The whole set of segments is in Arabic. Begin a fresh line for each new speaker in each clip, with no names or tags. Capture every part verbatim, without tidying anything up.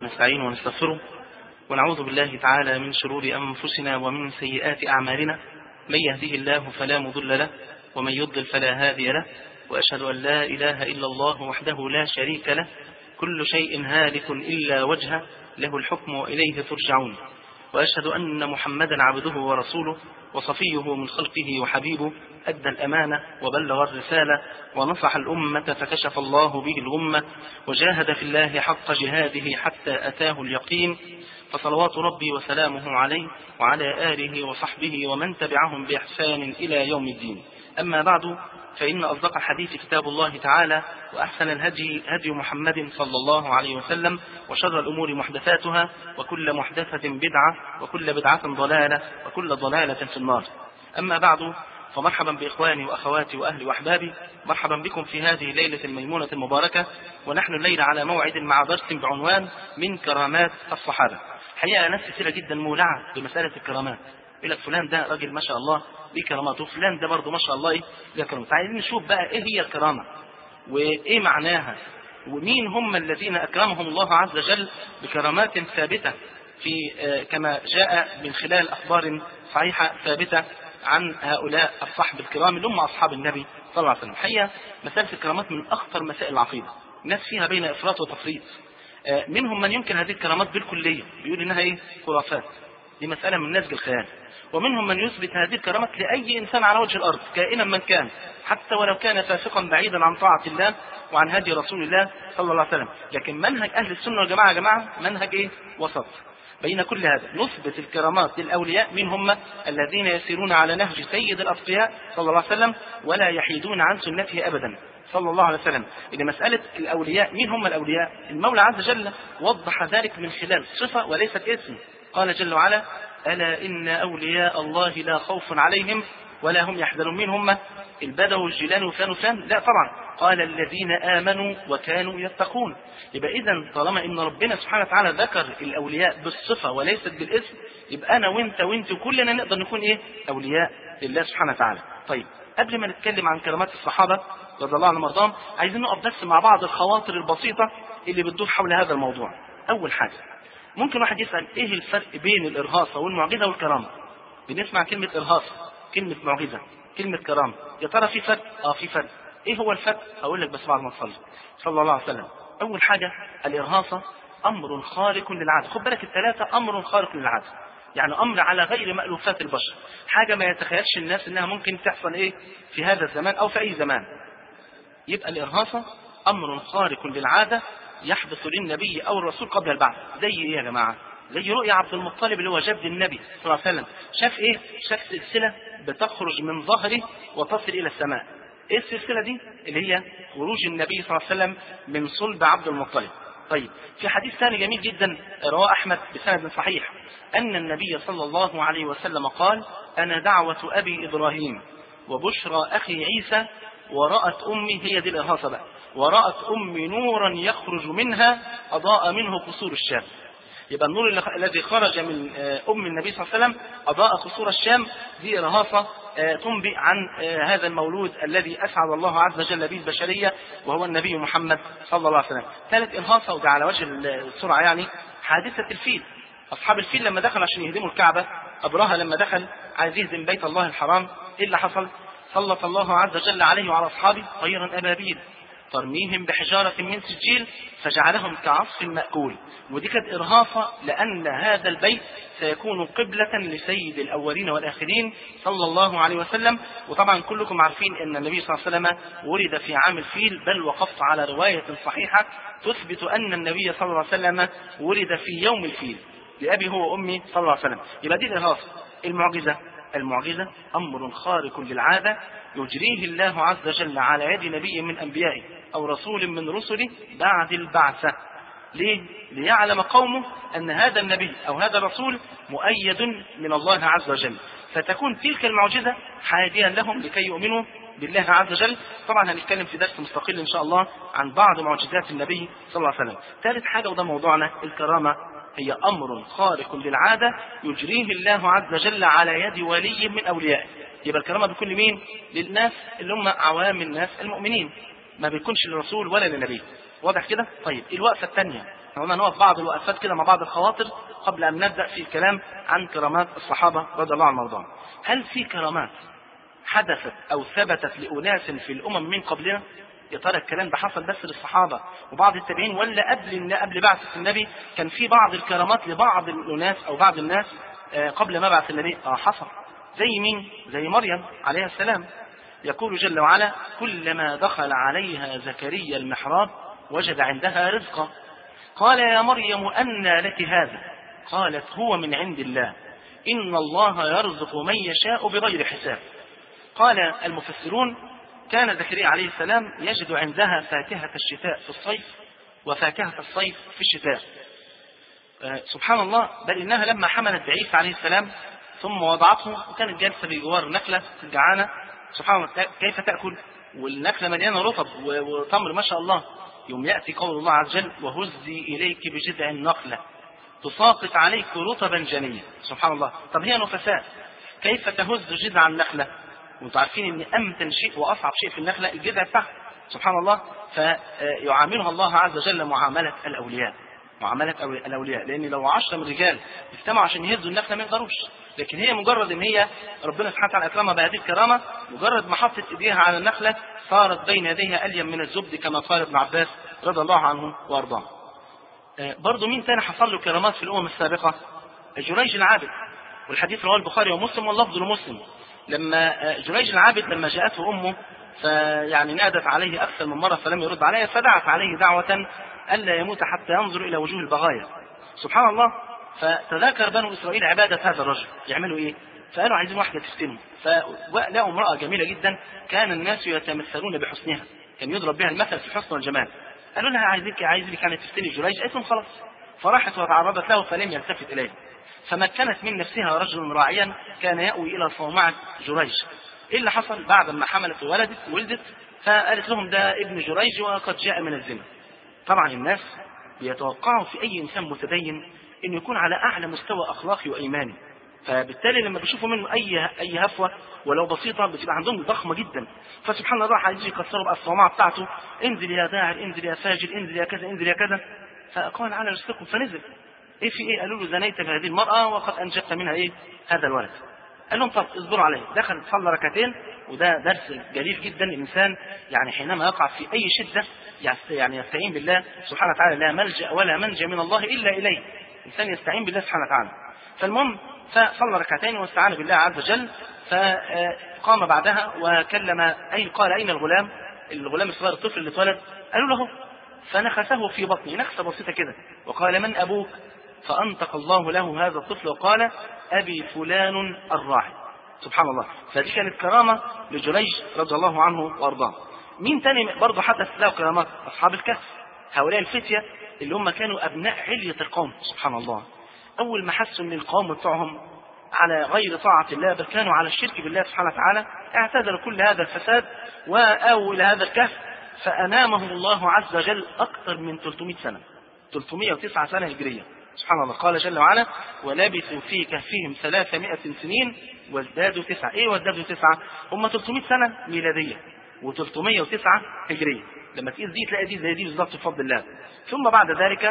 ونستعينه ونستغفره ونعوذ بالله تعالى من شرور أنفسنا ومن سيئات أعمالنا. من يهده الله فلا مضل له ومن يضلل فلا هادي له، وأشهد أن لا إله إلا الله وحده لا شريك له، كل شيء هالك إلا وجهه، له الحكم وإليه ترجعون. وأشهد أن محمدا عبده ورسوله وصفيه من خلقه وحبيبه، أدى الأمانة وبلغ الرسالة ونصح الأمة فكشف الله به الغمة، وجاهد في الله حق جهاده حتى أتاه اليقين. فصلوات ربي وسلامه عليه وعلى آله وصحبه ومن تبعهم بإحسان إلى يوم الدين. أما بعد، فإن أصدق الحديث كتاب الله تعالى، وأحسن الهدي هدي محمد صلى الله عليه وسلم، وشر الأمور محدثاتها، وكل محدثة بدعة، وكل بدعة ضلالة، وكل ضلالة في النار. أما بعد، فمرحبا بإخواني وأخواتي وأهلي وأحبابي، مرحبا بكم في هذه الليلة الميمونة المباركة، ونحن الليلة على موعد مع درس بعنوان من كرامات الصحابة. حقيقة ناس كثيرة جدا مولعة بمسألة الكرامات، يقول لك فلان ده راجل ما شاء الله ليه كرامات، وفلان ده برضه ما شاء الله ايه ليه كرامات. عايزين نشوف بقى ايه هي الكرامة وايه معناها، ومين هم الذين اكرمهم الله عز وجل بكرامات ثابتة في كما جاء من خلال اخبار صحيحة ثابتة عن هؤلاء الصحب الكرام اللي هم اصحاب النبي صلى الله عليه وسلم. حقيقة مسألة الكرامات من اخطر مسائل العقيدة، الناس فيها بين افراط وتفريط. منهم من ينكر هذه الكرامات بالكلية، بيقول انها ايه خرافات، دي مسألة من نسج الخيال. ومنهم من يثبت هذه الكرامات لأي إنسان على وجه الأرض كائنا من كان، حتى ولو كان فاسقا بعيدا عن طاعة الله وعن هدي رسول الله صلى الله عليه وسلم. لكن منهج أهل السنة والجماعة يا جماعة منهج إيه وسط بين كل هذا. نثبت الكرامات للأولياء، من هم الذين يسيرون على نهج سيد الأتقياء صلى الله عليه وسلم ولا يحيدون عن سنته أبدا صلى الله عليه وسلم. إذا مسألة الأولياء، مين هم الأولياء؟ المولى عز وجل وضح ذلك من خلال صفة وليست اسم. قال جل وعلا: ألا إن أولياء الله لا خوف عليهم ولا هم يحزنون. مين هم؟ البدو والجيلان وفلان وفلان؟ لا طبعا، قال الذين آمنوا وكانوا يتقون. يبقى إذن طالما إن ربنا سبحانه وتعالى ذكر الأولياء بالصفة وليست بالاسم، يبقى أنا وإنت وإنت كلنا نقدر نكون إيه؟ أولياء لله سبحانه وتعالى. طيب، قبل ما نتكلم عن كرامات الصحابة رضي الله عنهم وارضاهم، عايزين نقف بس مع بعض الخواطر البسيطة اللي بتدور حول هذا الموضوع. أول حاجة، ممكن واحد يسأل ايه الفرق بين الارهاصة والمعجزة والكرامة؟ بنسمع كلمة ارهاصة، كلمة معجزة، كلمة كرامة، يا ترى في فرق؟ اه في فرق. ايه هو الفرق؟ هقول لك بس بعد ما تصلي صلى الله عليه وسلم. اول حاجة، الارهاصة امر خارق للعادة. خد بالك الثلاثة امر خارق للعادة، يعني امر على غير مألوفات البشر، حاجة ما يتخيلش الناس انها ممكن تحصل ايه في هذا الزمان او في اي زمان. يبقى الارهاصة امر خارق للعادة يحدث للنبي او الرسول قبل البعث. زي ايه يا جماعه؟ زي رؤيا عبد المطلب اللي هو جد النبي صلى الله عليه وسلم. شاف ايه؟ شاف سلسله بتخرج من ظهره وتصل الى السماء. ايه السلسله دي؟ اللي هي خروج النبي صلى الله عليه وسلم من صلب عبد المطلب. طيب، في حديث ثاني جميل جدا رواه احمد بسند صحيح ان النبي صلى الله عليه وسلم قال: انا دعوه ابي ابراهيم وبشرى اخي عيسى ورأت امي، هي دي الارهاصه بقى، ورأت أمي نورا يخرج منها أضاء منه قصور الشام. يبقى النور الذي خرج من أم النبي صلى الله عليه وسلم أضاء قصور الشام. دي إرهاصة تنبئ عن هذا المولود الذي أسعد الله عز وجل به البشرية، وهو النبي محمد صلى الله عليه وسلم. ثالث إرهاصة، وده على وجه السرعة يعني، حادثة الفيل. أصحاب الفيل لما دخلوا عشان يهدموا الكعبة، أبرهة لما دخل عايز يهدم بيت الله الحرام، إيه اللي حصل؟ سلط الله عز وجل عليه وعلى أصحابه طيرا أبابيل ترميهم بحجارة من سجيل فجعلهم كعصف مأكول. ودي كانت إرهاصة لأن هذا البيت سيكون قبلة لسيد الأولين والآخرين صلى الله عليه وسلم. وطبعا كلكم عارفين أن النبي صلى الله عليه وسلم ولد في عام الفيل، بل وقفت على رواية صحيحة تثبت أن النبي صلى الله عليه وسلم ولد في يوم الفيل لأبي هو وأمي صلى الله عليه وسلم. يبقى دي الإرهاصة. المعجزة، المعجزة أمر خارق للعادة يجريه الله عز وجل على يد نبي من أنبيائه أو رسول من رسله بعد البعثة. ليه؟ ليعلم قومه أن هذا النبي أو هذا الرسول مؤيد من الله عز وجل، فتكون تلك المعجزة حاديا لهم لكي يؤمنوا بالله عز وجل. طبعا هنتكلم في درس مستقل إن شاء الله عن بعض معجزات النبي صلى الله عليه وسلم. ثالث حاجة وده موضوعنا، الكرامة هي أمر خارق للعادة يجريه الله عز وجل على يد ولي من أوليائه. يبقى الكرامة بيكون لمين؟ للناس اللي هم عوام الناس المؤمنين، ما بيكونش للرسول ولا للنبي. واضح كده؟ طيب، الوقفة الثانية هنا نقف بعض الوقفات كده مع بعض الخواطر قبل أن نبدأ في الكلام عن كرامات الصحابة رضي الله عنهم وارضاهم. هل في كرامات حدثت أو ثبتت لأناس في الأمم من قبلنا؟ يا ترى الكلام ده حصل بس للصحابة وبعض التابعين، ولا قبل قبل بعثة النبي كان في بعض الكرامات لبعض الناس أو بعض الناس قبل ما بعث النبي؟ اه حصل. زي مين؟ زي مريم عليه السلام. يقول جل وعلا: كلما دخل عليها زكريا المحراب وجد عندها رزقا قال يا مريم أنى لك هذا؟ قالت هو من عند الله إن الله يرزق من يشاء بغير حساب. قال المفسرون: كان زكريا عليه السلام يجد عندها فاكهة الشتاء في الصيف وفاكهة الصيف في الشتاء. آه سبحان الله، بل إنها لما حملت بعيسى عليه السلام ثم وضعته وكانت جالسة بجوار نخلة جعانة، سبحان الله كيف تأكل والنخلة مليانة رطب وتمر ما شاء الله، يوم يأتي قول الله عز وجل: وهزي إليك بجذع النخلة تساقط عليك رطبا جنيا. سبحان الله. طب هي نفساء، كيف تهز جذع النخلة؟ وانتم عارفين ان امتن شيء واصعب شيء في النخلة الجذع بتاعها. سبحان الله. فيعاملها الله عز وجل معاملة الاولياء، معاملة الاولياء، لان لو عشرة من الرجال اجتمعوا عشان يهزوا النخلة ما يقدروش، لكن هي مجرد ان هي ربنا سبحانه وتعالى اكرمها بهذه الكرامة، مجرد ما حطت ايديها على النخلة صارت بين يديها الين من الزبد كما قال ابن عباس رضي الله عنه وارضاه. برضو مين تاني حصل له كرامات في الامم السابقة؟ جريج العابد، والحديث رواه البخاري ومسلم واللفظ لمسلم. لما جريج العابد لما جاءته امه فيعني نادت عليه اكثر من مره فلم يرد عليها، فدعت عليه دعوه الا يموت حتى ينظر الى وجوه البغايا. سبحان الله. فتذاكر بنو اسرائيل عباده هذا الرجل، يعملوا ايه؟ فقالوا عايزين واحده تفتنه، فلقوا امراه جميله جدا كان الناس يتمثلون بحسنها، كان يضرب بها المثل في الحسن والجمال. قالوا لها عايزينك عايزينك يعني تفتني جريج، قالت لهم خلاص. فراحت وتعرضت له فلم يلتفت اليه، فمكنت من نفسها رجل راعيا كان يأوي إلى صومعة جريج. إيه اللي حصل؟ بعد ما حملت وولدت ولدت فقالت لهم ده ابن جريج وقد جاء من الزنا. طبعا الناس بيتوقعوا في أي إنسان متدين إنه يكون على أعلى مستوى أخلاقي وإيماني، فبالتالي لما بيشوفوا منه أي أي هفوة ولو بسيطة بتبقى عندهم ضخمة جدا. فسبحان الله عايزين يكسروا بقى الصومعة بتاعته، انزل يا داعر، انزل يا فاجر، انزل يا كذا، انزل يا كذا. فقال على رزقكم، فنزل. ايه في ايه؟ قالوا له زنيت بهذه المرأة وقد انجبت منها ايه؟ هذا الولد. قال لهم طب اصبروا عليه. دخل صلى ركعتين، وده درس جليل جدا. الانسان يعني حينما يقع في اي شدة يعني يستعين بالله سبحانه وتعالى، لا ملجأ ولا منجا من الله الا اليه. الانسان يستعين بالله سبحانه وتعالى. فالمهم فصلى ركعتين واستعان بالله عز وجل، فقام بعدها وكلم اين قال اين الغلام؟ الغلام الصغير الطفل اللي اتولد. قالوا له فنخسه في بطنه نخسه بسيطة كده، وقال من ابوك؟ فأنطق الله له هذا الطفل وقال أبي فلان الراعي. سبحان الله. فدي كانت كرامة لجريج رضي الله عنه وارضاه. مين تاني برضه حدث له كرامات؟ أصحاب الكهف، هؤلاء الفتية اللي هم كانوا أبناء علية القوم. سبحان الله. أول ما حسوا أن القوم بتوعهم على غير طاعة الله بل كانوا على الشرك بالله سبحانه وتعالى، اعتزلوا كل هذا الفساد وآووا إلى هذا الكهف، فأنامهم الله عز وجل أكثر من ثلاثمائة سنة، ثلاثمائة وتسعة سنة هجرية. سبحان الله. قال جل وعلا ولبثوا في كهفهم ثلاثمائة سنين وازدادوا تسعة. ايه وازدادوا تسعة؟ هم ثلاثمائة سنة ميلادية وثلاثمائة وتسعة هجرية. لما تقيس دي تلاقي دي زي دي بالظبط بفضل الله. ثم بعد ذلك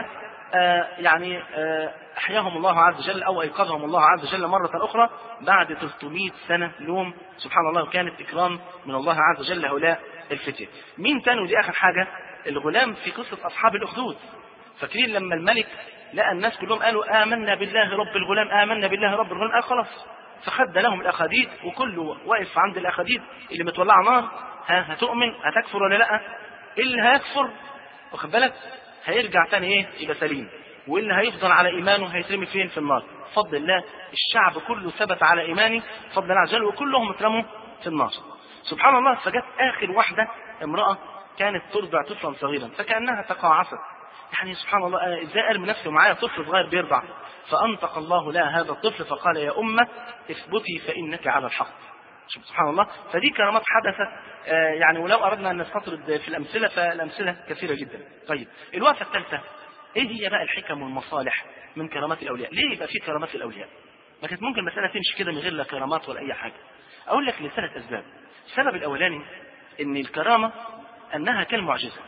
آه يعني آه احياهم الله عز وجل او ايقظهم الله عز وجل مرة اخرى بعد ثلاثمائة سنة لهم. سبحان الله. وكانت اكرام من الله عز وجل هؤلاء الفتية. مين تاني؟ ودي اخر حاجة، الغلام في قصة اصحاب الاخدود. فاكرين لما الملك لقى الناس كلهم قالوا آمنا بالله رب الغلام، آمنا بالله رب الغلام، قال خلاص. فخد لهم الأخاديد وكله واقف عند الأخاديد اللي متولعة نار. ها هتؤمن؟ هتكفر ولا لا؟ اللي هيكفر واخد بالك هيرجع تاني ايه؟ يبقى سليم، واللي هيفضل على إيمانه هيترمي فين؟ في النار. بفضل الله الشعب كله ثبت على إيمانه بفضل الله عز وجل، وكلهم اترموا في النار. سبحان الله. فجت آخر واحدة امرأة كانت ترضع طفلا صغيرا فكأنها تقاعست، يعني سبحان الله ازاي ارمي نفسي ومعايا طفل صغير بيرضع؟ فانطق الله لها هذا الطفل فقال يا امه اثبتي فانك على الحق. سبحان الله. فدي كرامات حدثت آه يعني، ولو اردنا ان نستطرد في الامثله فالامثله كثيره جدا. طيب الوقفه الثالثه، ايه هي بقى الحكم والمصالح من كرامات الاولياء؟ ليه يبقى في كرامات الاولياء؟ ما كانت ممكن المساله تمشي كده من غير لا كرامات ولا اي حاجه. اقول لك لثلاث اسباب. السبب الاولاني ان الكرامه انها كالمعجزه،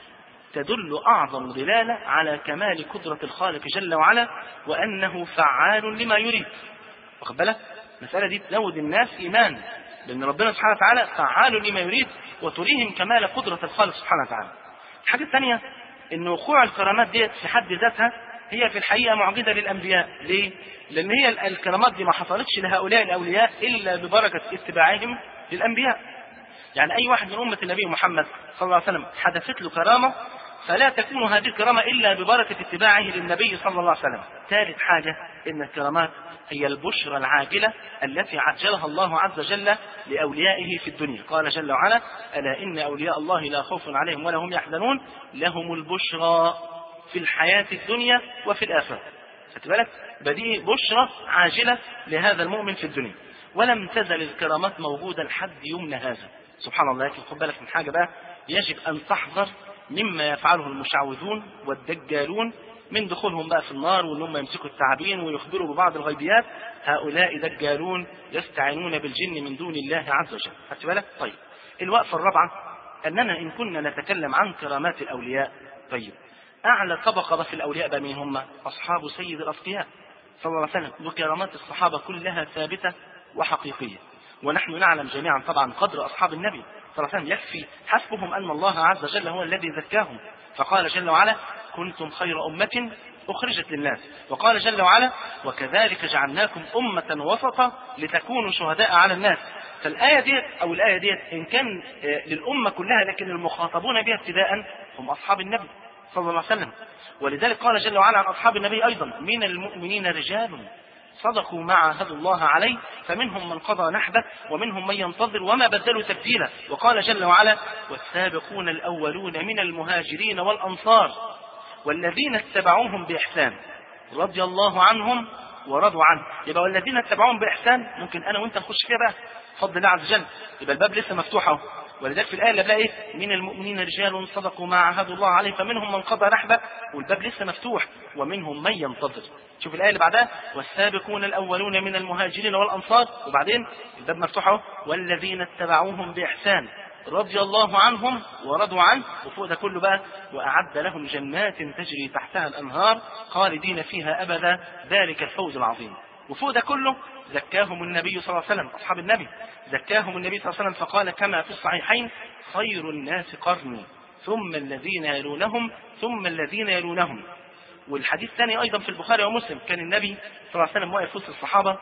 تدل أعظم دلالة على كمال قدرة الخالق جل وعلا وأنه فعال لما يريد. واخد بالك؟ المسألة دي تزود الناس إيمان، لأن ربنا سبحانه وتعالى فعال لما يريد وتريهم كمال قدرة الخالق سبحانه وتعالى. الحاجة الثانية إن وقوع الكرامات دي في حد ذاتها هي في الحقيقة معجزة للأنبياء. ليه؟ لأن هي الكرامات دي ما حصلتش لهؤلاء الأولياء إلا ببركة اتباعهم للأنبياء. يعني أي واحد من أمة النبي محمد صلى الله عليه وسلم حدثت له كرامة فلا تكون هذه الكرامة إلا ببركة اتباعه للنبي صلى الله عليه وسلم. ثالث حاجة إن الكرامات هي البشرى العاجلة التي عجلها الله عز وجل لأوليائه في الدنيا. قال جل وعلا: ألا إن أولياء الله لا خوف عليهم ولا هم يحزنون لهم البشرى في الحياة الدنيا وفي الآخرة. خدت بالك؟ بدي بشرى عاجلة لهذا المؤمن في الدنيا. ولم تزل الكرامات موجودة لحد يومنا هذا سبحان الله. لكن خد بالك من حاجة بقى، يجب أن تحذر مما يفعله المشعوذون والدجالون من دخولهم بقى في النار وانهم يمسكوا التعابين ويخبروا ببعض الغيبيات. هؤلاء دجالون يستعينون بالجن من دون الله عز وجل. خدت بالك؟ طيب، الوقفة الرابعة أننا إن كنا نتكلم عن كرامات الأولياء، طيب أعلى طبقة في الأولياء بقى مين هم؟ أصحاب سيد الأصفياء صلى الله عليه وسلم. وكرامات الصحابة كلها ثابتة وحقيقية، ونحن نعلم جميعا طبعا قدر أصحاب النبي صلى الله عليه وسلم. يكفي حسبهم أن الله عز وجل هو الذي زكاهم، فقال جل وعلا: كنتم خير أمة أخرجت للناس. وقال جل وعلا: وكذلك جعلناكم أمة وسطا لتكونوا شهداء على الناس. فالآية دي أو الآية دي إن كان للأمة كلها، لكن المخاطبون بها ابتداء هم أصحاب النبي صلى الله عليه وسلم. ولذلك قال جل وعلا عن أصحاب النبي أيضا: من المؤمنين رجال صدقوا ما عاهدوا الله عليه فمنهم من قضى نحبه ومنهم من ينتظر وما بدلوا تبديلا. وقال جل وعلا: والسابقون الأولون من المهاجرين والأنصار والذين اتبعوهم بإحسان رضي الله عنهم ورضوا عنه. يبقى والذين اتبعوهم بإحسان ممكن أنا وأنت نخش فيها بقى بفضل الله عز وجل، يبقى الباب لسه مفتوح اهو. ولذلك في الآية اللي بقى إيه؟ من المؤمنين رجال صدقوا ما عاهدوا الله عليه فمنهم من قضى نحبه، والباب لسه مفتوح، ومنهم من ينتظر. شوف الآية اللي بعدها: والسابقون الأولون من المهاجرين والأنصار، وبعدين الباب مفتوح اهو: والذين اتبعوهم بإحسان رضي الله عنهم ورضوا عنه. وفوق ده كله بقى: وأعد لهم جنات تجري تحتها الأنهار خالدين فيها أبدا ذلك الفوز العظيم. وفوق ده كله زكاهم النبي صلى الله عليه وسلم، أصحاب النبي زكاهم النبي صلى الله عليه وسلم، فقال كما في الصحيحين: خير الناس قرني ثم الذين يلونهم ثم الذين يلونهم. والحديث الثاني أيضا في البخاري ومسلم، كان النبي صلى الله عليه وسلم واقف وسط الصحابة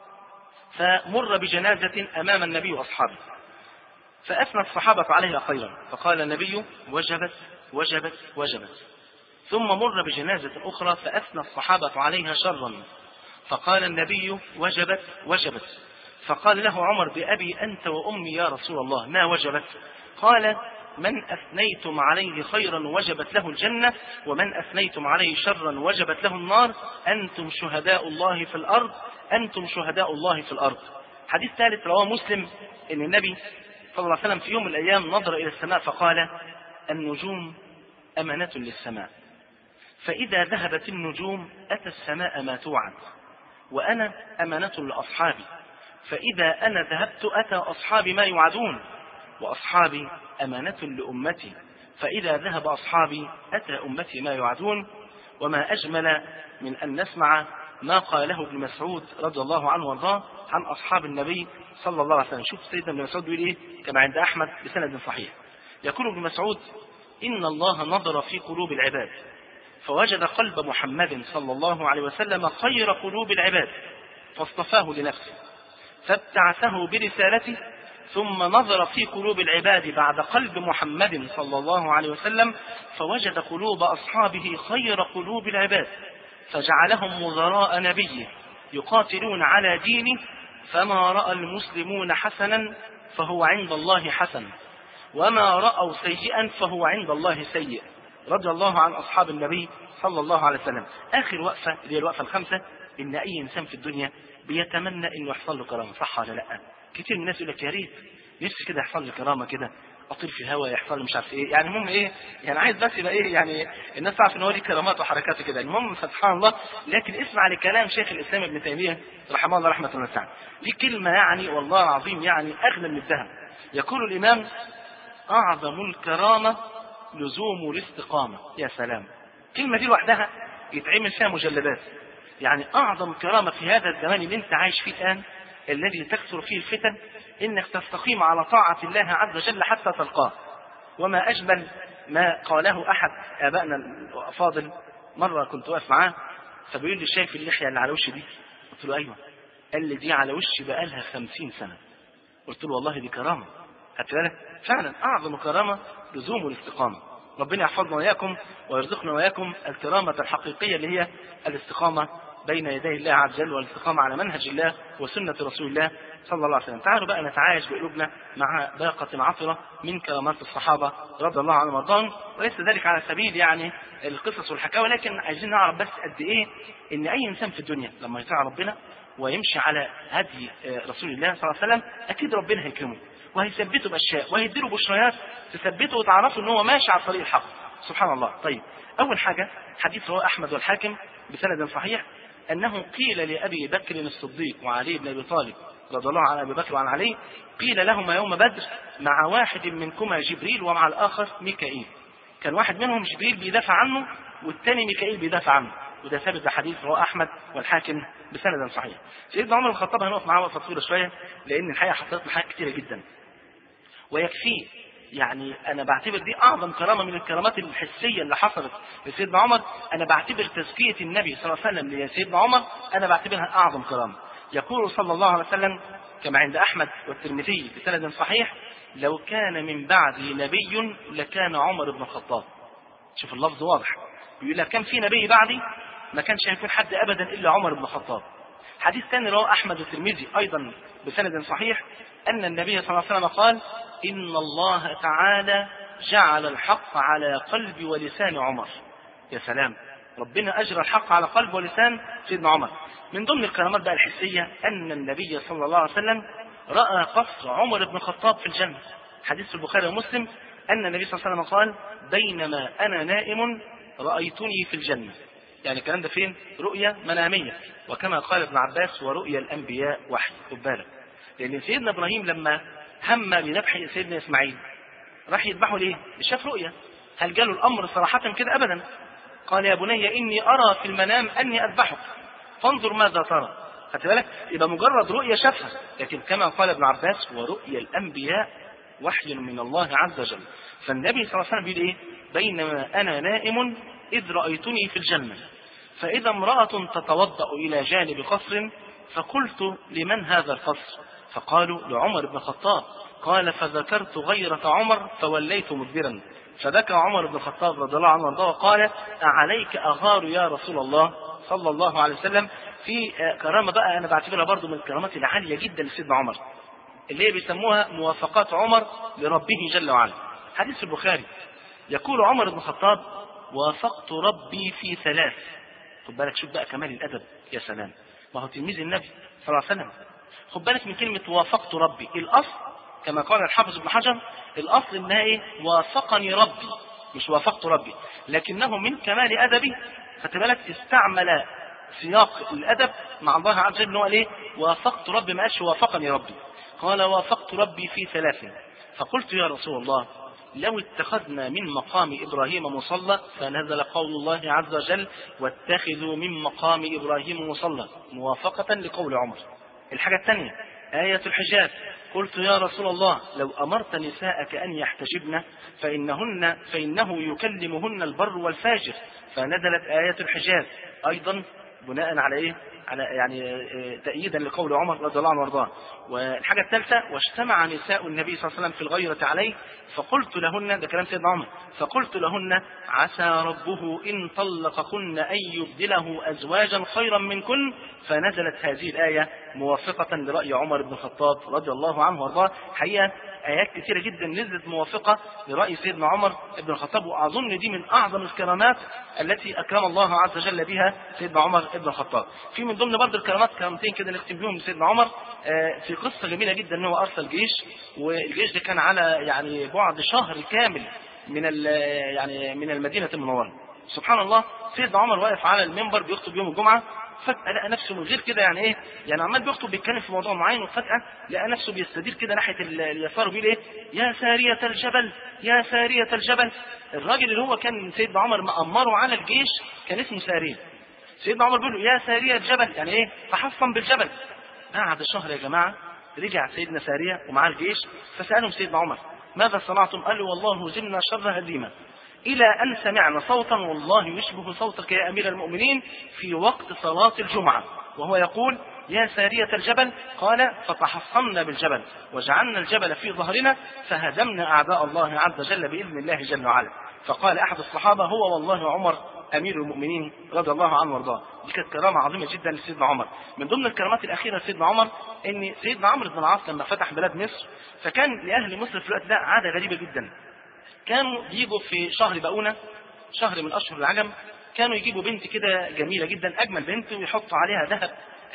فمر بجنازة أمام النبي وأصحابه، فأثنى الصحابة عليها خيرا، فقال النبي: وجبت وجبت وجبت. ثم مر بجنازة أخرى فأثنى الصحابة عليها شرا، فقال النبي: وجبت وجبت. فقال له عمر: بأبي أنت وأمي يا رسول الله ما وجبت؟ قال: من أثنيتم عليه خيرا وجبت له الجنة، ومن أثنيتم عليه شرا وجبت له النار. أنتم شهداء الله في الأرض أنتم شهداء الله في الأرض. حديث ثالث رواه مسلم، إن النبي صلى الله عليه وسلم في يوم من الأيام نظر إلى السماء فقال: النجوم أمانة للسماء، فإذا ذهبت النجوم أتى السماء ما توعد، وأنا أمانة لأصحابي، فإذا أنا ذهبت أتى أصحابي ما يوعدون، وأصحابي أمانة لأمتي، فإذا ذهب أصحابي أتى أمتي ما يوعدون. وما أجمل من أن نسمع ما قاله ابن مسعود رضي الله عنه وارضاه عن أصحاب النبي صلى الله عليه وسلم. شوف سيدنا ابن مسعود بيقول إيه كما عند أحمد بسند صحيح. يقول ابن مسعود: إن الله نظر في قلوب العباد فوجد قلب محمد صلى الله عليه وسلم خير قلوب العباد فاصطفاه لنفسه فابتعثه برسالته، ثم نظر في قلوب العباد بعد قلب محمد صلى الله عليه وسلم فوجد قلوب أصحابه خير قلوب العباد فجعلهم وزراء نبيه يقاتلون على دينه، فما رأى المسلمون حسنا فهو عند الله حسن، وما رأوا سيئا فهو عند الله سيء. رضي الله عن أصحاب النبي صلى الله عليه وسلم. آخر وقفة اللي هي الوقفة الخامسة، إن أي إنسان في الدنيا بيتمنى إنه يحصل له كرامة، صح ولا لا؟ كتير من الناس يقول لك يا ريت نفسي كده يحصل لي كرامة كده، أطير في الهواء، يحصل لي مش عارف إيه، يعني المهم إيه، يعني عايز بس يبقى إيه، يعني الناس تعرف إن هو ليه كرامات وحركات كده، المهم سبحان الله. لكن اسمع لكلام شيخ الإسلام ابن تيمية رحمه الله رحمة الله تعالى، دي كلمة يعني والله العظيم يعني أغلى من الذهب. يقول الإمام: أعظم الكرامة لزوم الاستقامة. يا سلام، كلمة دي لوحدها يتعمل فيها مجلدات. يعني أعظم كرامة في هذا الزمان اللي أنت عايش فيه الآن، الذي تكثر فيه الفتن، إنك تستقيم على طاعة الله عز وجل حتى تلقاه. وما أجمل ما قاله أحد آبائنا الأفاضل. مرة كنت واقف معاه فبيقول لي شايف اللحية اللي على وشي دي؟ قلت له أيوة. قال لي دي على وشي بقالها خمسين سنة. قلت له والله دي كرامة. خدت بالك؟ فعلا أعظم كرامة لزوم الاستقامة. ربنا يحفظنا وإياكم ويرزقنا وإياكم الكرامة الحقيقية اللي هي الاستقامة بين يدي الله عز وجل، والاستقامة على منهج الله وسنة رسول الله صلى الله عليه وسلم. تعالوا بقى نتعايش بقلوبنا مع باقة عطرة من كرامات الصحابة رضي الله عنهم وارضاهم، وليس ذلك على سبيل يعني القصص والحكاوى، لكن عايزين نعرف بس قد ايه ان اي انسان في الدنيا لما يطيع ربنا ويمشي على هدي رسول الله صلى الله عليه وسلم اكيد ربنا هيكرمه وهيثبته باشياء وهيديله بشريات تثبته وتعرفه ان هو ماشي على الطريق الحق. سبحان الله. طيب، اول حاجه حديث رواه احمد والحاكم بسند صحيح انه قيل لابي بكر الصديق وعلي بن ابي طالب رضي الله عن ابي بكر وعن علي، قيل لهما يوم بدر مع واحد منكما جبريل ومع الاخر ميكائيل. كان واحد منهم جبريل بيدافع عنه والثاني ميكائيل بيدافع عنه، وده ثابت بحديث رواه احمد والحاكم بسند صحيح. سيدنا عمر بن الخطاب هنقف معاه وقفه طويله شويه لان الحقيقه حصلت له حاجات كثيره جدا ويكفيه. يعني انا بعتبر دي اعظم كرامه من الكرامات الحسيه اللي حصلت لسيدنا عمر. انا بعتبر تزكيه النبي صلى الله عليه وسلم لسيدنا عمر انا بعتبرها اعظم كرامه. يقول صلى الله عليه وسلم كما عند احمد والترمذي بسند صحيح: لو كان من بعدي نبي لكان عمر بن الخطاب. شوف اللفظ واضح، بيقول لك كان في نبي بعدي ما كانش هيكون حد ابدا الا عمر بن الخطاب. حديث ثاني رواه احمد والترمذي ايضا بسند صحيح ان النبي صلى الله عليه وسلم قال: ان الله تعالى جعل الحق على قلب ولسان عمر. يا سلام، ربنا اجرى الحق على قلب ولسان سيدنا عمر. من ضمن الكرامات بقى الحسيه ان النبي صلى الله عليه وسلم راى قصر عمر بن الخطاب في الجنه. حديث البخاري ومسلم ان النبي صلى الله عليه وسلم قال: بينما انا نائم رايتني في الجنه. يعني الكلام ده فين؟ رؤيا مناميه، وكما قال ابن عباس: ورؤيا الانبياء وحي. خد بالك، لان سيدنا ابراهيم لما هم بذبح سيدنا اسماعيل راح يذبحه ليه؟ شاف رؤيا. هل جاله الامر صراحه كده؟ ابدا. قال: يا بني اني ارى في المنام اني اذبحك فانظر ماذا ترى. خدت بالك؟ يبقى مجرد رؤيا شافها، لكن كما قال ابن عباس: ورؤيا الانبياء وحي من الله عز وجل. فالنبي صلى الله عليه وسلم بيقول ايه؟ بينما انا نائم اذ رايتني في الجنه فاذا امراه تتوضا الى جانب قصر فقلت: لمن هذا القصر؟ فقالوا: لعمر بن الخطاب. قال: فذكرت غيرة عمر فوليت مدبرا. فبكى عمر بن الخطاب رضي الله عنه وارضاه وقال: أعليك أغار يا رسول الله صلى الله عليه وسلم. في كرامة بقى أنا بعتبرها برضو من الكرامات العالية جدا لسيدنا عمر، اللي هي بيسموها موافقات عمر لربه جل وعلا. حديث البخاري يقول عمر بن الخطاب: وافقت ربي في ثلاث. خد بالك، شوف بقى كمال الأدب. يا سلام، ما هو تلميذ النبي صلى الله عليه وسلم. خد بالك من كلمة وافقت ربي. الأصل كما قال الحافظ ابن حجر، الأصل إنها إيه؟ وافقني ربي، مش وافقت ربي، لكنه من كمال أدبي خدت بالك استعمل سياق الأدب مع الله عز وجل. هو إيه؟ وافقت ربي، ما قالش وافقني ربي. قال: وافقت ربي في ثلاث. فقلت: يا رسول الله، لو اتخذنا من مقام إبراهيم مصلى. فنزل قول الله عز وجل: واتخذوا من مقام إبراهيم مصلى، موافقة لقول عمر. الحاجة الثانية آية الحجاب. قلت: يا رسول الله، لو أمرت نساءك أن يحتجبن فإنهن فإنه يكلمهن البر والفاجر. فنزلت آية الحجاب أيضا بناء على إيه؟ على يعني تأييدا لقول عمر رضي الله عنه وارضاه. والحاجة الثالثة: واجتمع نساء النبي صلى الله عليه وسلم في الغيرة عليه فقلت لهن، ده كلام سيدنا عمر، فقلت لهن: عسى ربه إن طلقكن أن يبدله أزواجا خيرا منكن. فنزلت هذه الآية موافقة لرأي عمر بن الخطاب رضي الله عنه وارضاه. حقيقة آيات كثيرة جدا نزلت موافقة لرأي سيدنا عمر بن الخطاب، وأظن دي من أعظم الكرامات التي أكرم الله عز وجل بها سيدنا عمر بن الخطاب. في من ضمن برضه الكرامات كرامتين كده نختم بهم سيدنا عمر في قصة جميلة جدا، أنه أرسل جيش، والجيش ده كان على يعني بعد شهر كامل من يعني من المدينة المنورة. سبحان الله، سيدنا عمر واقف على المنبر بيخطب يوم الجمعة، فجأة لقى نفسه من غير كده يعني ايه، يعني عمال بيخطب بيتكلم في موضوع معين، وفجأة لقى نفسه بيستدير كده ناحية اليسار وبيقول ايه، يا سارية الجبل يا سارية الجبل. الراجل اللي هو كان سيدنا عمر مأمره على الجيش كان اسمه سارية. سيدنا عمر بيقول له يا سارية الجبل، يعني ايه، تحصن بالجبل. بعد شهر يا جماعة رجع سيدنا سارية ومعاه الجيش، فسألهم سيدنا عمر ماذا صنعتم؟ قال له والله هزمنا شر هزيمة، إلى أن سمعنا صوتا والله يشبه صوتك يا أمير المؤمنين في وقت صلاة الجمعة، وهو يقول يا سارية الجبل. قال فتحصنا بالجبل وجعلنا الجبل في ظهرنا فهزمنا أعداء الله عز وجل بإذن الله جل وعلا. فقال أحد الصحابة هو والله عمر أمير المؤمنين رضي الله عنه وارضاه. دي كانت كرامة عظيمة جدا لسيدنا عمر. من ضمن الكرامات الأخيرة لسيدنا عمر إن سيدنا عمرو بن العاص لما فتح بلاد مصر، فكان لأهل مصر في الوقت ده عادة غريبة جدا، كانوا يجيبوا في شهر بقونة، شهر من أشهر العجم، كانوا يجيبوا بنت كده جميلة جدا، أجمل بنت، ويحطوا عليها ذهب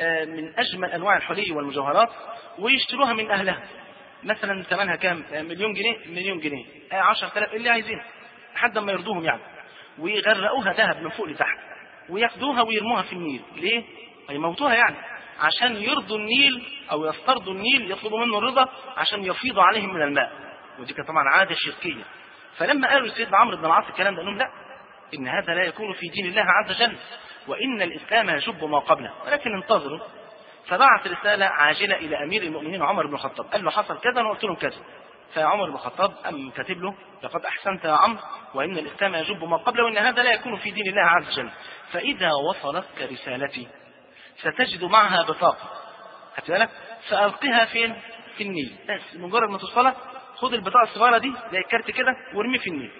من أجمل أنواع الحلي والمجوهرات، ويشتروها من أهلها. مثلا ثمنها كام؟ مليون جنيه، مليون جنيه، عشرة آلاف، اللي عايزين لحد ما يرضوهم يعني، ويغرقوها ذهب من فوق لتحت، وياخدوها ويرموها في النيل. ليه؟ يموتوها يعني، عشان يرضوا النيل أو يسترضوا النيل، يطلبوا منه الرضا عشان يفيضوا عليهم من الماء. ودي كانت طبعا عادة شركية. فلما قالوا لسيدنا عمرو بن العاص الكلام ده، قال لهم لا، إن هذا لا يكون في دين الله عز وجل، وإن الإسلام يجب ما قبله، ولكن انتظروا. فبعث رسالة عاجلة إلى أمير المؤمنين عمر بن الخطاب، قال له حصل كذا وأنا قلت لهم كذا. فعمر بن الخطاب أم كاتب له لقد أحسنت يا عمرو، وإن الإسلام يجب ما قبله، وإن هذا لا يكون في دين الله عز وجل، فإذا وصلتك رسالتي ستجد معها بطاقة، خدت بالك، فألقها فين؟ في النيل. بس مجرد ما توصلك خد البطاقة الصغيرة دي زي الكارت كده وارميه في النيل.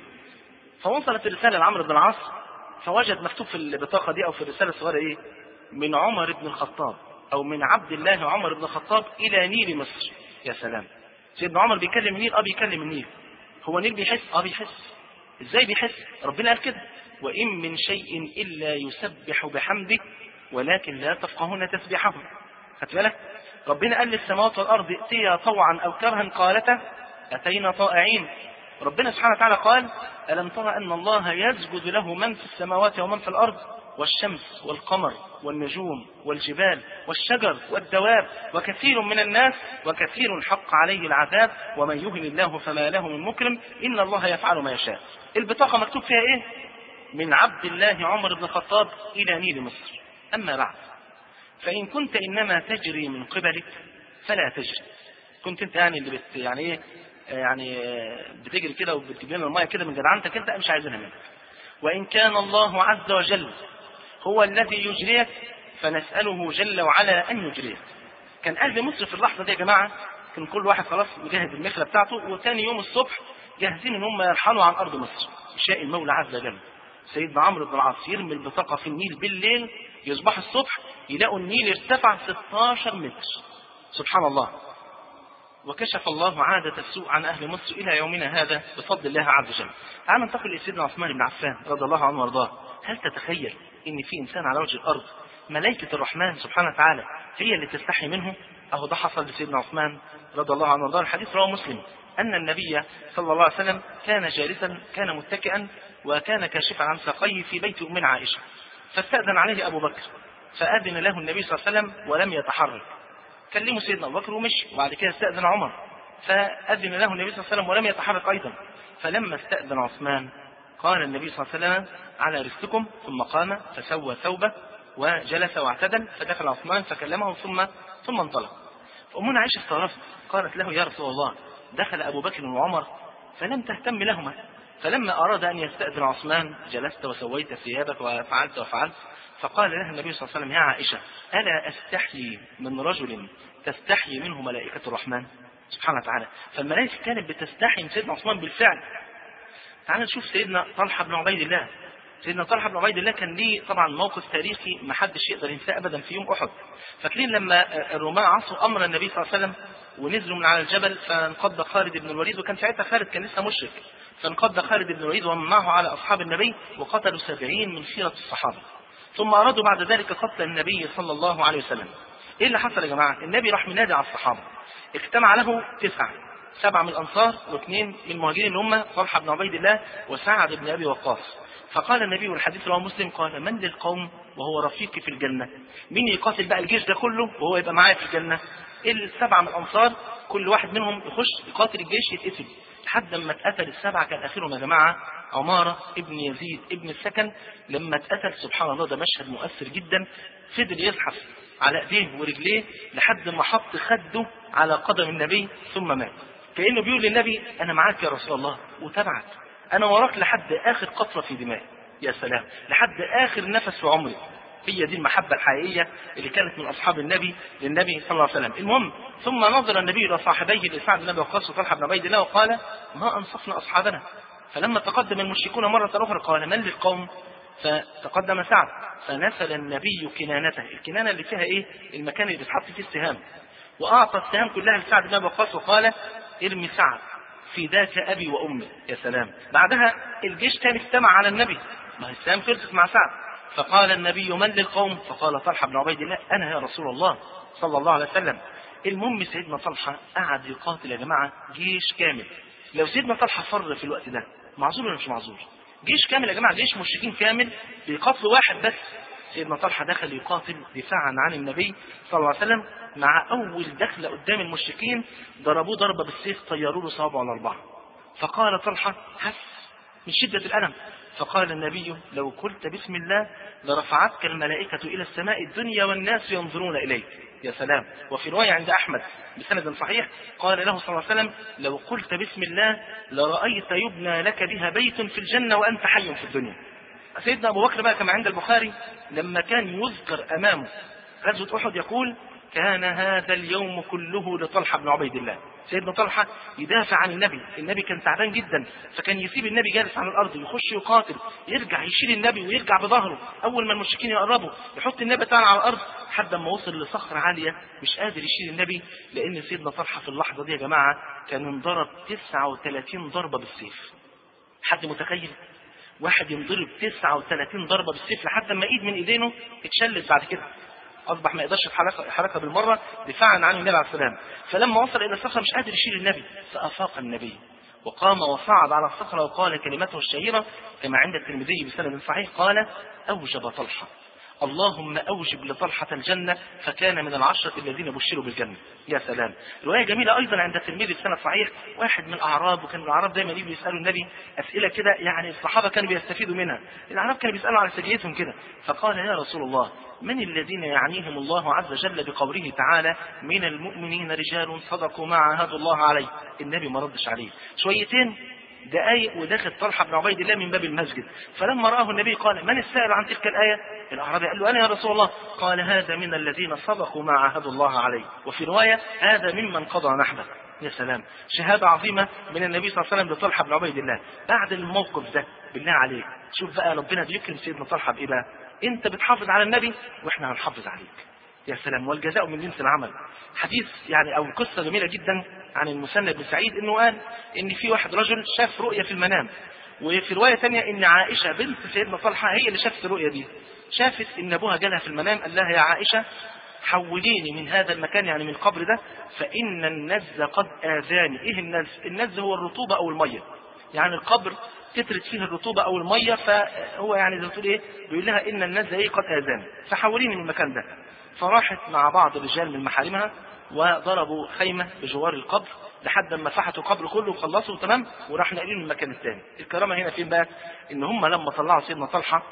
فوصلت الرسالة لعمرو بن العاص، فوجد مكتوب في البطاقة دي أو في الرسالة الصغيرة إيه؟ من عمر بن الخطاب، أو من عبد الله عمر بن الخطاب إلى نيل مصر. يا سلام، سيدنا عمر بيكلم النيل، اه بيكلم النيل. هو النيل بيحس؟ اه بيحس. ازاي بيحس؟ ربنا قال كده وإن من شيء إلا يسبح بحمده ولكن لا تفقهون تسبيحهم. خدت بالك؟ ربنا قال للسماوات والأرض ائتيا طوعا أو كرها قالتا أتينا طائعين. ربنا سبحانه وتعالى قال ألم ترى أن الله يسجد له من في السماوات ومن في الأرض، والشمس والقمر والنجوم والجبال والشجر والدواب وكثير من الناس وكثير حق عليه العذاب ومن يهن الله فما له من مكرم إن الله يفعل ما يشاء. البطاقة مكتوب فيها إيه؟ من عبد الله عمر بن الخطاب إلى نيل مصر. أما بعد، فإن كنت إنما تجري من قبلك فلا تجري. كنت أنت يعني اللي بت يعني إيه يعني بتجري كده وبتجيب لنا المية كده من جدعنتك، أنت مش عايزينها منك. وإن كان الله عز وجل هو الذي يجريك فنسأله جل وعلا أن يجريك. كان أهل مصر في اللحظة دي يا جماعة كان كل واحد خلاص مجهز المخلة بتاعته، وثاني يوم الصبح جاهزين ان هم يرحلوا عن أرض مصر. شاء المولى عز وجل سيدنا عمرو بن العاص يرمي البطاقة في النيل بالليل، يصبح الصبح يلاقوا النيل ارتفع ستاشر متر. سبحان الله. وكشف الله عادة السوء عن أهل مصر إلى يومنا هذا بفضل الله عز وجل. تعالوا ننتقل لسيدنا عثمان بن عفان رضي الله عنه وارضاه. هل تتخيل إن في إنسان على وجه الأرض ملائكة الرحمن سبحانه وتعالى هي اللي تستحي منه؟ أهو ده حصل لسيدنا عثمان رضي الله عنه وارضاه. الحديث رواه مسلم أن النبي صلى الله عليه وسلم كان جالسا، كان متكئا، وكان كاشفا عن ساقيه في بيت أم عائشة، فاستأذن عليه أبو بكر، فأذن له النبي صلى الله عليه وسلم ولم يتحرك. كلمه سيدنا أبو بكر ومشي، وبعد كده استأذن عمر، فأذن له النبي صلى الله عليه وسلم ولم يتحرك أيضا. فلما استأذن عثمان قال النبي صلى الله عليه وسلم على رزقكم، ثم قام فسوى ثوبه وجلس واعتدل، فدخل عثمان فكلمه ثم ثم انطلق. فأمنا عائشة استغربت، قالت له يا رسول الله دخل أبو بكر وعمر فلم تهتم لهما، فلما أراد أن يستأذن عثمان جلست وسويت ثيابك وفعلت وفعلت. فقال لها النبي صلى الله عليه وسلم يا عائشة ألا أستحيي من رجل تستحيي منه ملائكة الرحمن سبحانه وتعالى؟ فالملائكة كانت بتستحي من سيدنا عثمان بالفعل. تعالوا نشوف سيدنا طلحة بن عبيد الله. سيدنا طلحة بن عبيد الله كان ليه طبعا موقف تاريخي ما حدش يقدر ينساه أبدا في يوم أحد. فاكرين لما الرومان عصوا أمر النبي صلى الله عليه وسلم ونزلوا من على الجبل، فانقض خالد بن الوليد، وكان ساعتها خالد كان لسه مشرك، فانقض خالد بن الوليد ومن معه على أصحاب النبي وقتلوا سبعين من خيرة الصحابة، ثم أرادوا بعد ذلك قتل النبي صلى الله عليه وسلم. إيه اللي حصل يا جماعة؟ النبي راح منادي على الصحابة، اجتمع له تسعة، سبعة من الأنصار واثنين من المهاجرين اللي هم طلحة بن عبيد الله وسعد بن أبي وقاص. فقال النبي والحديث رواه مسلم قال من للقوم وهو رفيقي في الجنة؟ مين يقاتل بقى الجيش ده كله وهو يبقى معايا في الجنة؟ السبعة من الأنصار كل واحد منهم يخش يقاتل الجيش يتقتل، لحد ما اتقتل السبعة. كان آخرهم يا جماعة عمارة ابن يزيد ابن السكن. لما اتقتل سبحان الله ده مشهد مؤثر جدا، فضل يزحف على ايديه ورجليه لحد ما حط خده على قدم النبي ثم مات، كأنه بيقول للنبي أنا معاك يا رسول الله وتبعك، أنا وراك لحد آخر قطرة في دمائي. يا سلام، لحد آخر نفس في عمري. هي دي المحبة الحقيقية اللي كانت من أصحاب النبي للنبي صلى الله عليه وسلم. المهم ثم نظر النبي إلى صاحبيه لسعد بن أبي وقاص وطلحة بن عبيد الله وقال ما أنصفنا أصحابنا. فلما تقدم المشركون مرة أخرى قال من للقوم؟ فتقدم سعد فنسل النبي كنانته، الكنانة اللي فيها إيه؟ المكان اللي بيتحط فيه السهام، وأعطى السهام كلها لسعد بن أبي وقاص وقال ارمي سعد في ذاك أبي وأمي. يا سلام، بعدها الجيش كان اجتمع على النبي، ما السهام خلصت مع سعد. فقال النبي من للقوم؟ فقال طلحة بن عبيد الله أنا يا رسول الله صلى الله عليه وسلم. المهم سيدنا طلحة قعد يقاتل يا جماعة جيش كامل. لو سيدنا طلحة فر في الوقت ده معذور ولا مش معذور؟ جيش كامل يا جماعة، جيش مشركين كامل بيقاتل واحد بس. سيدنا طلحة دخل يقاتل دفاعا عن النبي صلى الله عليه وسلم. مع أول دخلة قدام المشركين ضربوه ضربة بالسيف طيروا له صوابعه الأربعة. فقال طلحة حس من شدة الألم، فقال النبي لو قلت بسم الله لرفعتك الملائكة إلى السماء الدنيا والناس ينظرون إليك. يا سلام. وفي رواية عند أحمد بسند صحيح قال له صلى الله عليه وسلم لو قلت بسم الله لرأيت يبنى لك بها بيت في الجنة وأنت حي في الدنيا. سيدنا أبو بكر بقى كما عند البخاري لما كان يذكر أمامه غزوة أحد يقول كان هذا اليوم كله لطلحة بن عبيد الله. سيدنا طلحة يدافع عن النبي، النبي كان تعبان جدا فكان يسيب النبي جالس على الأرض ويخش يقاتل، يرجع يشيل النبي ويرجع بظهره، أول ما المشركين يقربوا يحط النبي تاني على الأرض لحد ما وصل لصخرة عالية مش قادر يشيل النبي، لأن سيدنا طلحة في اللحظة دي يا جماعة كان انضرب تسعة وثلاثين ضربة بالسيف. حد متخيل؟ واحد ينضرب تسعة وثلاثين ضربة بالسيف لحد ما ايد من ايدينه اتشلت بعد كده، اصبح ما يقدرش يحركها بالمره دفاعا عن النبي عليه السلام. فلما وصل الى الصخره مش قادر يشيل النبي فافاق النبي وقام وصعد على الصخره وقال كلمته الشهيره كما عند الترمذي بسند صحيح قال اوجب طلحه اللهم اوجب لطلحه الجنه فكان من العشره الذين بشروا بالجنه. يا سلام. روايه جميله ايضا عند الترمذي بسند صحيح، واحد من الاعراب، وكان الاعراب دايما يجوا يسالوا النبي اسئله كده يعني الصحابه كانوا بيستفيدوا منها، الاعراب كانوا بيسالوا على سجيتهم كده، فقال يا رسول الله من الذين يعنيهم الله عز وجل بقوله تعالى من المؤمنين رجال صدقوا ما عاهدوا الله عليه؟ النبي ما ردش عليه شويتين دقايق ودخل طلحة بن عبيد الله من باب المسجد، فلما رآه النبي قال من السائل عن تلك الآية؟ الأعرابي قال له أنا يا رسول الله. قال هذا من الذين صدقوا ما عاهدوا الله عليه، وفي رواية هذا ممن قضى نحبه. يا سلام، شهادة عظيمة من النبي صلى الله عليه وسلم لطلحة بن عبيد الله. بعد الموقف ده بالله عليك شوف بقى ربنا بيكرم سيدنا طلحة بإيه بقى؟ أنت بتحافظ على النبي وإحنا هنحافظ عليك. يا سلام، والجزاء من جنس العمل. حديث يعني أو قصة جميلة جدا عن المسنى بن سعيد إنه قال إن في واحد رجل شاف رؤية في المنام، وفي رواية ثانية إن عائشة بنت سيدنا طلحة هي اللي شافت الرؤية دي. شافت إن أبوها جالها في المنام قال لها يا عائشة حوليني من هذا المكان يعني من القبر ده فإن النز قد آذاني. إيه النز؟ النز هو الرطوبة أو المية، يعني القبر تترك فيه الرطوبة أو المية، فهو يعني زي ما تقول إيه بيقول لها إن النز إيه قد آذاني فحوليني من المكان ده. فراحت مع بعض الرجال من محارمها وضربوا خيمة بجوار القبر لحد ما فحتوا القبر كله وخلصوا تمام وراح نقلين من المكان الثاني. الكرامة هنا فين بقى؟ إن هم لما طلعوا سيدنا طلحة